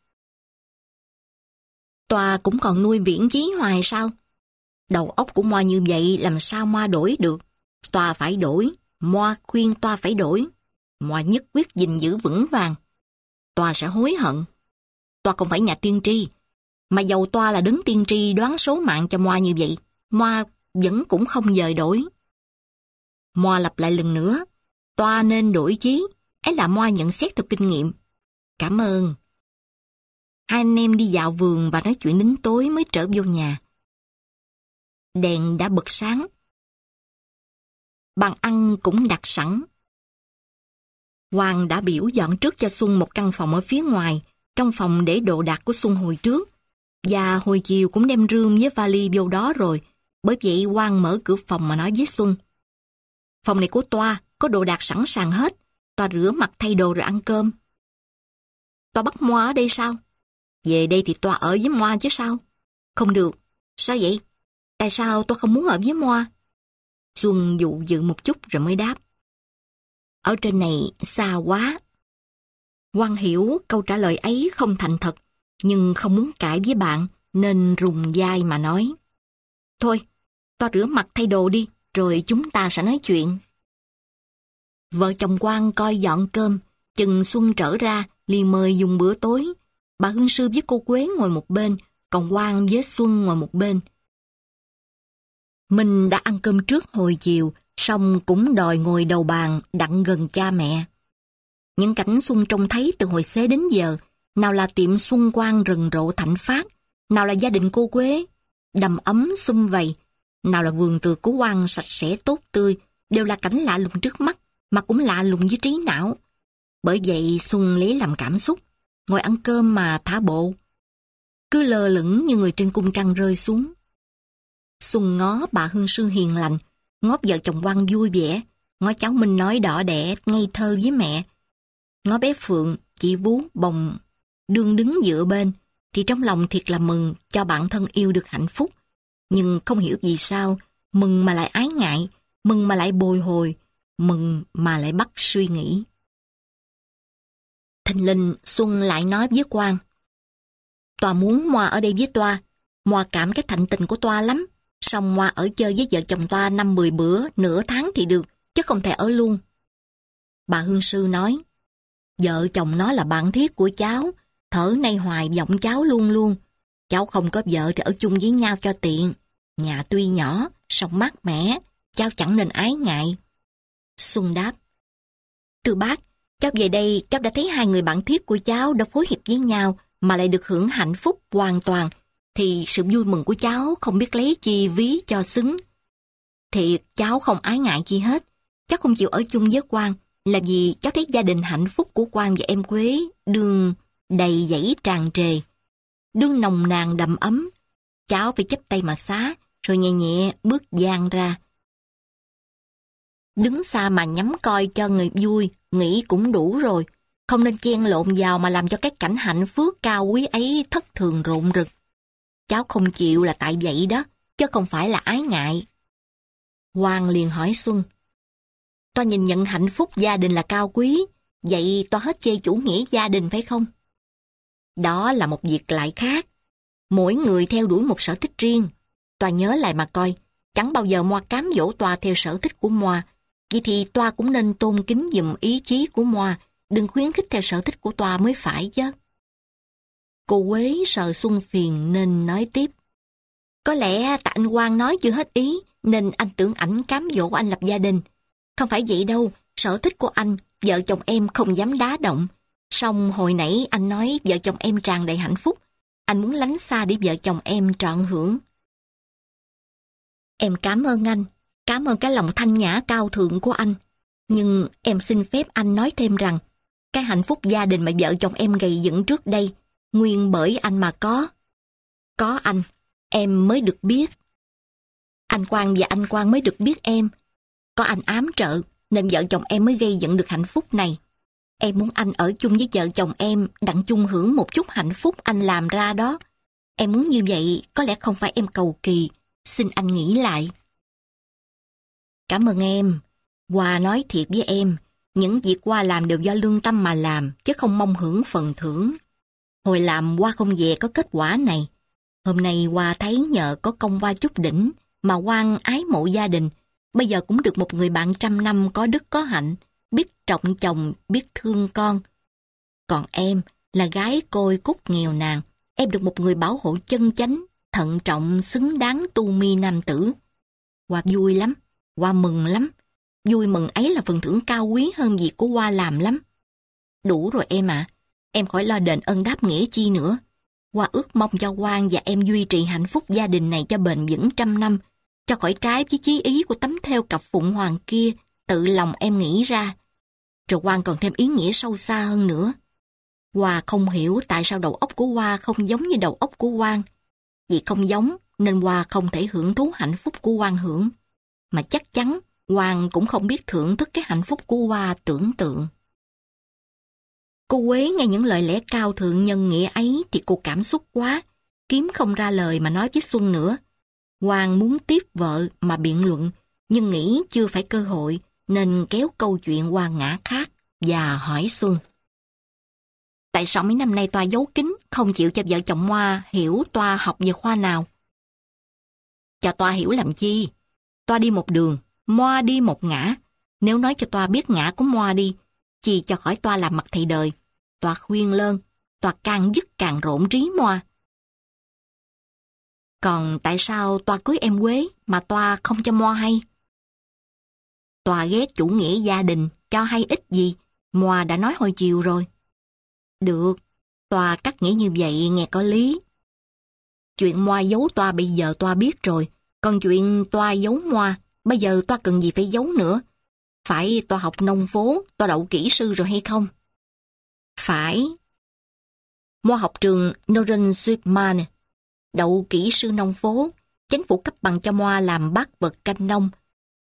Toa cũng còn nuôi viễn chí hoài sao? Đầu óc của Moa như vậy làm sao Moa đổi được? Toa phải đổi, Moa khuyên Toa phải đổi. Moa nhất quyết gìn giữ vững vàng. Toa sẽ hối hận. Toa không phải nhà tiên tri, mà dầu Toa là đấng tiên tri đoán số mạng cho Moa như vậy, Moa vẫn cũng không dời đổi. Moa lặp lại lần nữa, Toa nên đổi chí, ấy là Moa nhận xét theo kinh nghiệm. Cảm ơn. Hai anh em đi dạo vườn và nói chuyện đến tối mới trở vô nhà. Đèn đã bật sáng. Bàn ăn cũng đặt sẵn. Quang đã biểu dọn trước cho Xuân một căn phòng ở phía ngoài, trong phòng để đồ đạc của Xuân hồi trước. Và hồi chiều cũng đem rương với vali vô đó rồi, bởi vậy Quang mở cửa phòng mà nói với Xuân. Phòng này của Toa, có đồ đạc sẵn sàng hết, Toa rửa mặt thay đồ rồi ăn cơm. Toa bắt Moa ở đây sao? Về đây thì Toa ở với Moa chứ sao? Không được. Sao vậy? Tại sao Toa không muốn ở với Moa? Xuân dụ dự một chút rồi mới đáp. Ở trên này xa quá. Quang hiểu câu trả lời ấy không thành thật, nhưng không muốn cãi với bạn nên rùng vai mà nói. Thôi, Toa rửa mặt thay đồ đi, rồi chúng ta sẽ nói chuyện. Vợ chồng Quang coi dọn cơm, chừng Xuân trở ra liền mời dùng bữa tối. Bà Hương Sư với cô Quế ngồi một bên, còn Quang với Xuân ngồi một bên. Mình đã ăn cơm trước hồi chiều, xong cũng đòi ngồi đầu bàn đặng gần cha mẹ. Những cảnh Xuân trông thấy từ hồi xế đến giờ, nào là tiệm Xuân Quang rần rộ thảnh phát, nào là gia đình cô Quế đầm ấm sum vầy, nào là vườn tược của Quang sạch sẽ tốt tươi, đều là cảnh lạ lùng trước mắt, mà cũng lạ lùng với trí não. Bởi vậy Xuân lấy làm cảm xúc, ngồi ăn cơm mà thả bộ, cứ lơ lửng như người trên cung trăng rơi xuống. Xuân ngó bà Hương Sư hiền lành, ngó vợ chồng Quang vui vẻ, ngó cháu Minh nói đỏ đẻ ngây thơ với mẹ, ngó bé Phượng, chị Vú bồng đương đứng dựa bên, thì trong lòng thiệt là mừng cho bạn thân yêu được hạnh phúc. Nhưng không hiểu vì sao, mừng mà lại ái ngại, mừng mà lại bồi hồi, mừng mà lại bắt suy nghĩ. Thình lình Xuân lại nói với Quang. Toa muốn Moa ở đây với Toa, Moa cảm cái thạnh tình của Toa lắm, xong Moa ở chơi với vợ chồng Toa năm mười bữa, nửa tháng thì được, chứ không thể ở luôn. Bà Hương Sư nói, vợ chồng nó là bạn thiết của cháu, thở nay hoài giọng cháu luôn luôn. Cháu không có vợ thì ở chung với nhau cho tiện. Nhà tuy nhỏ, song mát mẻ, cháu chẳng nên ái ngại. Xuân đáp, Từ bác, cháu về đây cháu đã thấy hai người bạn thiết của cháu đã phối hợp với nhau mà lại được hưởng hạnh phúc hoàn toàn, thì sự vui mừng của cháu không biết lấy chi ví cho xứng. Thiệt cháu không ái ngại chi hết, cháu không chịu ở chung với Quang là vì cháu thấy gia đình hạnh phúc của Quang và em Quế đương đầy dẫy tràn trề, đương nồng nàn đầm ấm. Cháu phải chắp tay mà xá, rồi nhẹ nhẹ bước dang ra. Đứng xa mà nhắm coi cho người vui, nghĩ cũng đủ rồi. Không nên chen lộn vào mà làm cho cái cảnh hạnh phúc cao quý ấy thất thường rộn rực. Cháu không chịu là tại vậy đó, chứ không phải là ái ngại. Quang liền hỏi Xuân. Toa nhìn nhận hạnh phúc gia đình là cao quý, vậy toa hết chê chủ nghĩa gia đình phải không? Đó là một việc lại khác. Mỗi người theo đuổi một sở thích riêng. Toa nhớ lại mà coi, chẳng bao giờ Moa cám dỗ toa theo sở thích của Moa. Vậy thì toa cũng nên tôn kính giùm ý chí của Moa, đừng khuyến khích theo sở thích của toa mới phải chứ. Cô Quế sợ Xuân phiền nên nói tiếp. Có lẽ tại anh Quang nói chưa hết ý, nên anh tưởng ảnh cám dỗ anh lập gia đình. Không phải vậy đâu, sở thích của anh, vợ chồng em không dám đá động. Song hồi nãy anh nói vợ chồng em tràn đầy hạnh phúc, anh muốn lánh xa để vợ chồng em trọn hưởng. Em cảm ơn anh, cảm ơn cái lòng thanh nhã cao thượng của anh. Nhưng em xin phép anh nói thêm rằng, cái hạnh phúc gia đình mà vợ chồng em gầy dựng trước đây, nguyên bởi anh mà có. Có anh, em mới được biết. Anh Quang và anh Quang mới được biết em. Có anh ám trợ, nên vợ chồng em mới gây dựng được hạnh phúc này. Em muốn anh ở chung với vợ chồng em, đặng chung hưởng một chút hạnh phúc anh làm ra đó. Em muốn như vậy, có lẽ không phải em cầu kỳ. Xin anh nghĩ lại. Cảm ơn em. Hoa nói thiệt với em, những việc Hoa làm đều do lương tâm mà làm, chứ không mong hưởng phần thưởng. Hồi làm Hoa không về có kết quả này. Hôm nay Hoa thấy nhờ có công Hoa chút đỉnh, mà Quang ái mộ gia đình, bây giờ cũng được một người bạn trăm năm có đức có hạnh, biết trọng chồng, biết thương con. Còn em là gái côi cúc nghèo nàn, em được một người bảo hộ chân chánh, thận trọng, xứng đáng tu mi nam tử. Hoa vui lắm, Hoa mừng lắm. Vui mừng ấy là phần thưởng cao quý hơn việc của Hoa làm lắm. Đủ rồi em ạ, à. Em khỏi lo đền ân đáp nghĩa chi nữa. Hoa ước mong cho Quang và em duy trì hạnh phúc gia đình này cho bền vững trăm năm, cho khỏi trái với chí ý của tấm theo cặp phụng hoàng kia, tự lòng em nghĩ ra. Rồi Quang còn thêm ý nghĩa sâu xa hơn nữa. Hoa không hiểu tại sao đầu óc của Hoa không giống như đầu óc của Quang. Vì không giống nên Hoa không thể hưởng thú hạnh phúc của Quang hưởng. Mà chắc chắn Quang cũng không biết thưởng thức cái hạnh phúc của Hoa tưởng tượng. Cô Quế nghe những lời lẽ cao thượng nhân nghĩa ấy thì cô cảm xúc quá, kiếm không ra lời mà nói với Xuân nữa. Quang muốn tiếp vợ mà biện luận, nhưng nghĩ chưa phải cơ hội, nên kéo câu chuyện qua ngã khác và hỏi Xuân. Tại sao mấy năm nay Toa giấu kín, không chịu cho vợ chồng Hoa hiểu Toa học về khoa nào? Cho Toa hiểu làm chi? Toa đi một đường, Moa đi một ngã. Nếu nói cho Toa biết ngã của Moa đi, chỉ cho khỏi Toa làm mặt thầy đời. Toa khuyên lơn, Toa càng dứt càng rộn trí Moa. Còn tại sao Toa cưới em Quế mà Toa không cho Moa hay? Toa ghét chủ nghĩa gia đình, cho hay ít gì, Moa đã nói hồi chiều rồi. Được, Toa cắt nghĩa như vậy nghe có lý. Chuyện Moa giấu Toa bây giờ Toa biết rồi, còn chuyện Toa giấu Moa, bây giờ Toa cần gì phải giấu nữa? Phải Toa học nông phố, Toa đậu kỹ sư rồi hay không? Phải. Moa học trường Northern Swiftman, đậu kỹ sư nông phố, chính phủ cấp bằng cho Moa làm bác vật canh nông.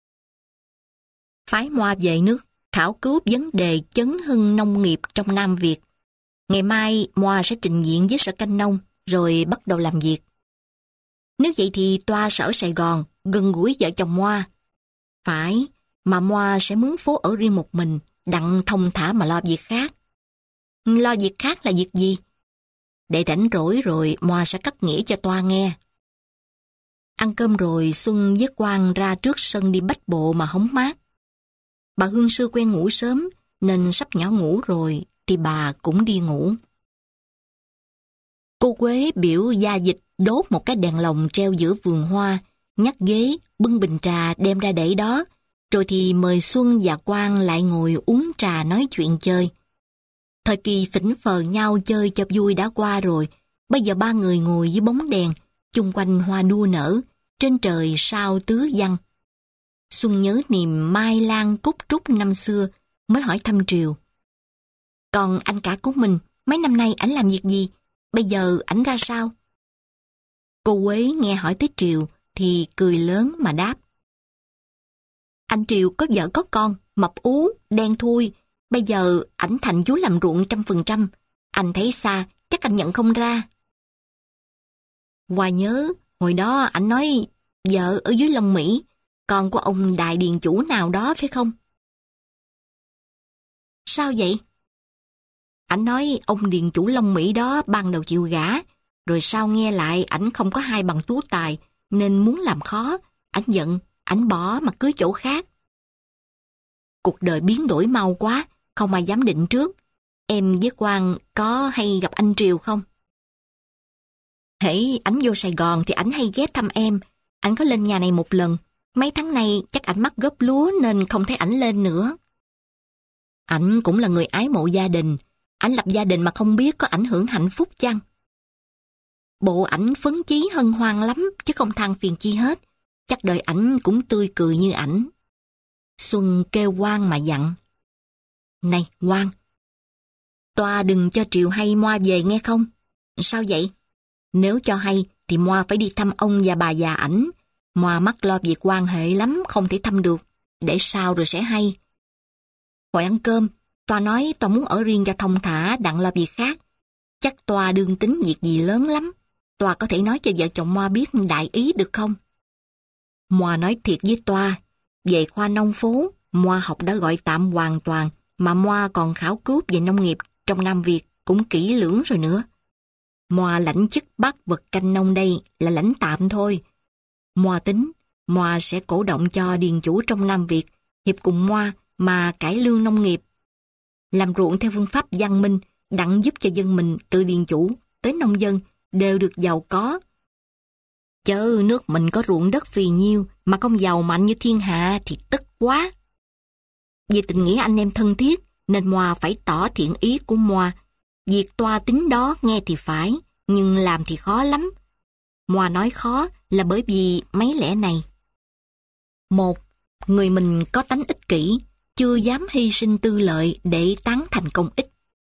Phái Moa về nước, khảo cứu vấn đề chấn hưng nông nghiệp trong Nam Việt. Ngày mai Moa sẽ trình diện với sở canh nông, rồi bắt đầu làm việc. Nếu vậy thì Toa sở Sài Gòn, gần gũi vợ chồng Moa. Phải, mà Moa sẽ mướn phố ở riêng một mình, đặng thông thả mà lo việc khác. Lo việc khác là việc gì? Để rảnh rỗi rồi Moa sẽ cắt nghĩa cho Toa nghe. Ăn cơm rồi Xuân với Quang ra trước sân đi bách bộ mà hóng mát. Bà Hương Sư quen ngủ sớm nên sắp nhỏ ngủ rồi thì bà cũng đi ngủ. Cô Quế biểu gia dịch đốt một cái đèn lồng treo giữa vườn hoa, nhắc ghế, bưng bình trà đem ra để đó, rồi thì mời Xuân và Quang lại ngồi uống trà nói chuyện chơi. Thời kỳ phỉnh phờ nhau chơi cho vui đã qua rồi, bây giờ ba người ngồi dưới bóng đèn, chung quanh hoa đua nở, trên trời sao tứ văn. Xuân nhớ niềm mai lan cúc trúc năm xưa, mới hỏi thăm Triều. Còn anh cả của mình, mấy năm nay ảnh làm việc gì? Bây giờ ảnh ra sao? Cô Quế nghe hỏi tới Triều thì cười lớn mà đáp. Anh Triều có vợ có con, mập ú, đen thui. Bây giờ ảnh thành chú làm ruộng trăm phần trăm. Anh thấy xa, chắc anh nhận không ra. Hoa nhớ, hồi đó ảnh nói vợ ở dưới Long Mỹ, con của ông đại điền chủ nào đó phải không? Sao vậy? Ảnh nói ông điền chủ Long Mỹ đó ban đầu chịu gả, rồi sau nghe lại ảnh không có hai bằng tú tài, nên muốn làm khó, ảnh giận, ảnh bỏ mà cưới chỗ khác. Cuộc đời biến đổi mau quá, không ai dám định trước. Em với Quang có hay gặp anh Triều không? Hễ ảnh vô Sài Gòn thì ảnh hay ghé thăm em. Ảnh có lên nhà này một lần. Mấy tháng nay chắc ảnh mắc góp lúa nên không thấy ảnh lên nữa. Ảnh cũng là người ái mộ gia đình. Ảnh lập gia đình mà không biết có ảnh hưởng hạnh phúc chăng? Bộ ảnh phấn chí hân hoan lắm chứ không than phiền chi hết. Chắc đời ảnh cũng tươi cười như ảnh. Xuân kêu Quang mà dặn. Này Quang, toa đừng cho Triều hay Moa về nghe không? Sao vậy? Nếu cho hay thì Moa phải đi thăm ông và bà già ảnh. Moa mắc lo việc quan hệ lắm, không thể thăm được. Để sau rồi sẽ hay. Hồi ăn cơm, toa nói toa muốn ở riêng cho thông thả, đặng lo việc khác. Chắc toa đương tính việc gì lớn lắm. Toa có thể nói cho vợ chồng Moa biết đại ý được không? Moa nói thiệt với toa. Về khoa nông phố, Moa học đã gọi tạm hoàn toàn, mà Moa còn khảo cứu về nông nghiệp trong Nam Việt cũng kỹ lưỡng rồi nữa. Moa lãnh chức bác vật canh nông đây là lãnh tạm thôi. Moa tính, Moa sẽ cổ động cho điền chủ trong Nam Việt hiệp cùng Moa mà cải lương nông nghiệp. Làm ruộng theo phương pháp văn minh, đặng giúp cho dân mình từ điền chủ tới nông dân đều được giàu có. Chớ nước mình có ruộng đất phì nhiêu mà không giàu mạnh như thiên hạ thì tức quá. Vì tình nghĩa anh em thân thiết nên Moa phải tỏ thiện ý của Moa. Việc toa tính đó nghe thì phải, nhưng làm thì khó lắm. Moa nói khó là bởi vì mấy lẽ này. Một, người mình có tánh ích kỷ, chưa dám hy sinh tư lợi để tán thành công ích.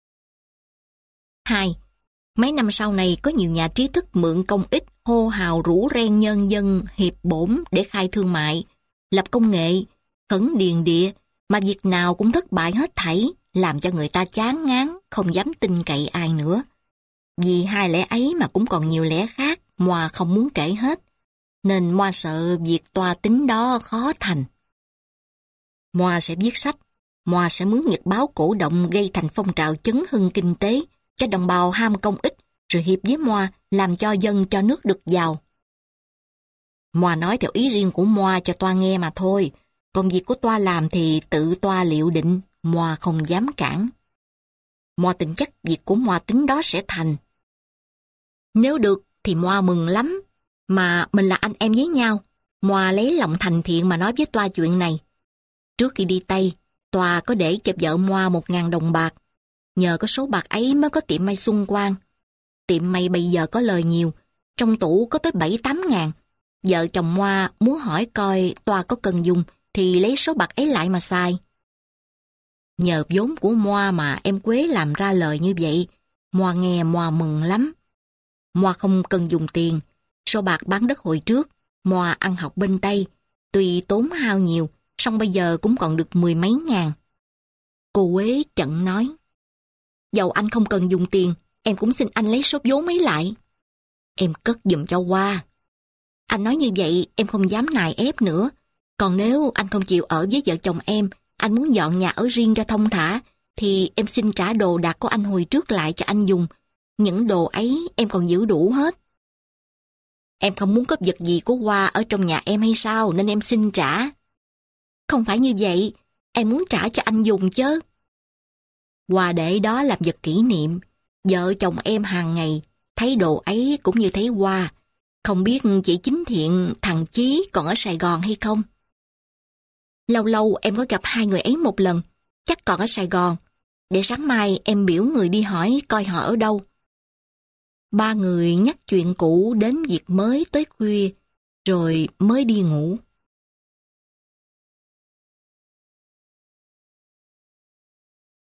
Hai, mấy năm sau này có nhiều nhà trí thức mượn công ích hô hào rủ ren nhân dân hiệp bổn để khai thương mại, lập công nghệ, khẩn điền địa, mà việc nào cũng thất bại hết thảy, làm cho người ta chán ngán, không dám tin cậy ai nữa. Vì hai lẽ ấy mà cũng còn nhiều lẽ khác, Moa không muốn kể hết, nên Moa sợ việc toa tính đó khó thành. Moa sẽ viết sách, Moa sẽ mướn nhật báo cổ động gây thành phong trào chấn hưng kinh tế, cho đồng bào ham công ích, rồi hiệp với Moa làm cho dân cho nước được giàu. Moa nói theo ý riêng của Moa cho toa nghe mà thôi, còn việc của toa làm thì tự toa liệu định, Moa không dám cản. Moa tin chắc việc của Moa tính đó sẽ thành. Nếu được thì Moa mừng lắm, mà mình là anh em với nhau. Moa lấy lòng thành thiện mà nói với toa chuyện này. Trước khi đi Tây, toa có để cho vợ Moa một ngàn đồng bạc. Nhờ có số bạc ấy mới có tiệm may Xuân Quang. Tiệm may bây giờ có lời nhiều, trong tủ có tới bảy tám ngàn. Vợ chồng Moa muốn hỏi coi toa có cần dùng thì lấy số bạc ấy lại mà xài. Nhờ vốn của Moa mà em Quế làm ra lời như vậy, Moa nghe Moa mừng lắm. Moa không cần dùng tiền, số bạc bán đất hồi trước, Moa ăn học bên Tây, tuy tốn hao nhiều, song bây giờ cũng còn được mười mấy ngàn. Cô Quế chận nói, dầu anh không cần dùng tiền, em cũng xin anh lấy số vốn mấy lại. Em cất giùm cho qua. Anh nói như vậy em không dám nài ép nữa. Còn nếu anh không chịu ở với vợ chồng em, anh muốn dọn nhà ở riêng cho thông thả, thì em xin trả đồ đạc của anh hồi trước lại cho anh dùng. Những đồ ấy em còn giữ đủ hết. Em không muốn cướp vật gì của Hoa ở trong nhà em hay sao nên em xin trả. Không phải như vậy, em muốn trả cho anh dùng chứ. Hoa để đó làm vật kỷ niệm. Vợ chồng em hàng ngày thấy đồ ấy cũng như thấy Hoa. Không biết chị Chính Thiện, thằng Chí còn ở Sài Gòn hay không? Lâu lâu em có gặp hai người ấy một lần, chắc còn ở Sài Gòn. Để sáng mai em biểu người đi hỏi coi họ ở đâu. Ba người nhắc chuyện cũ đến việc mới tới khuya, rồi mới đi ngủ.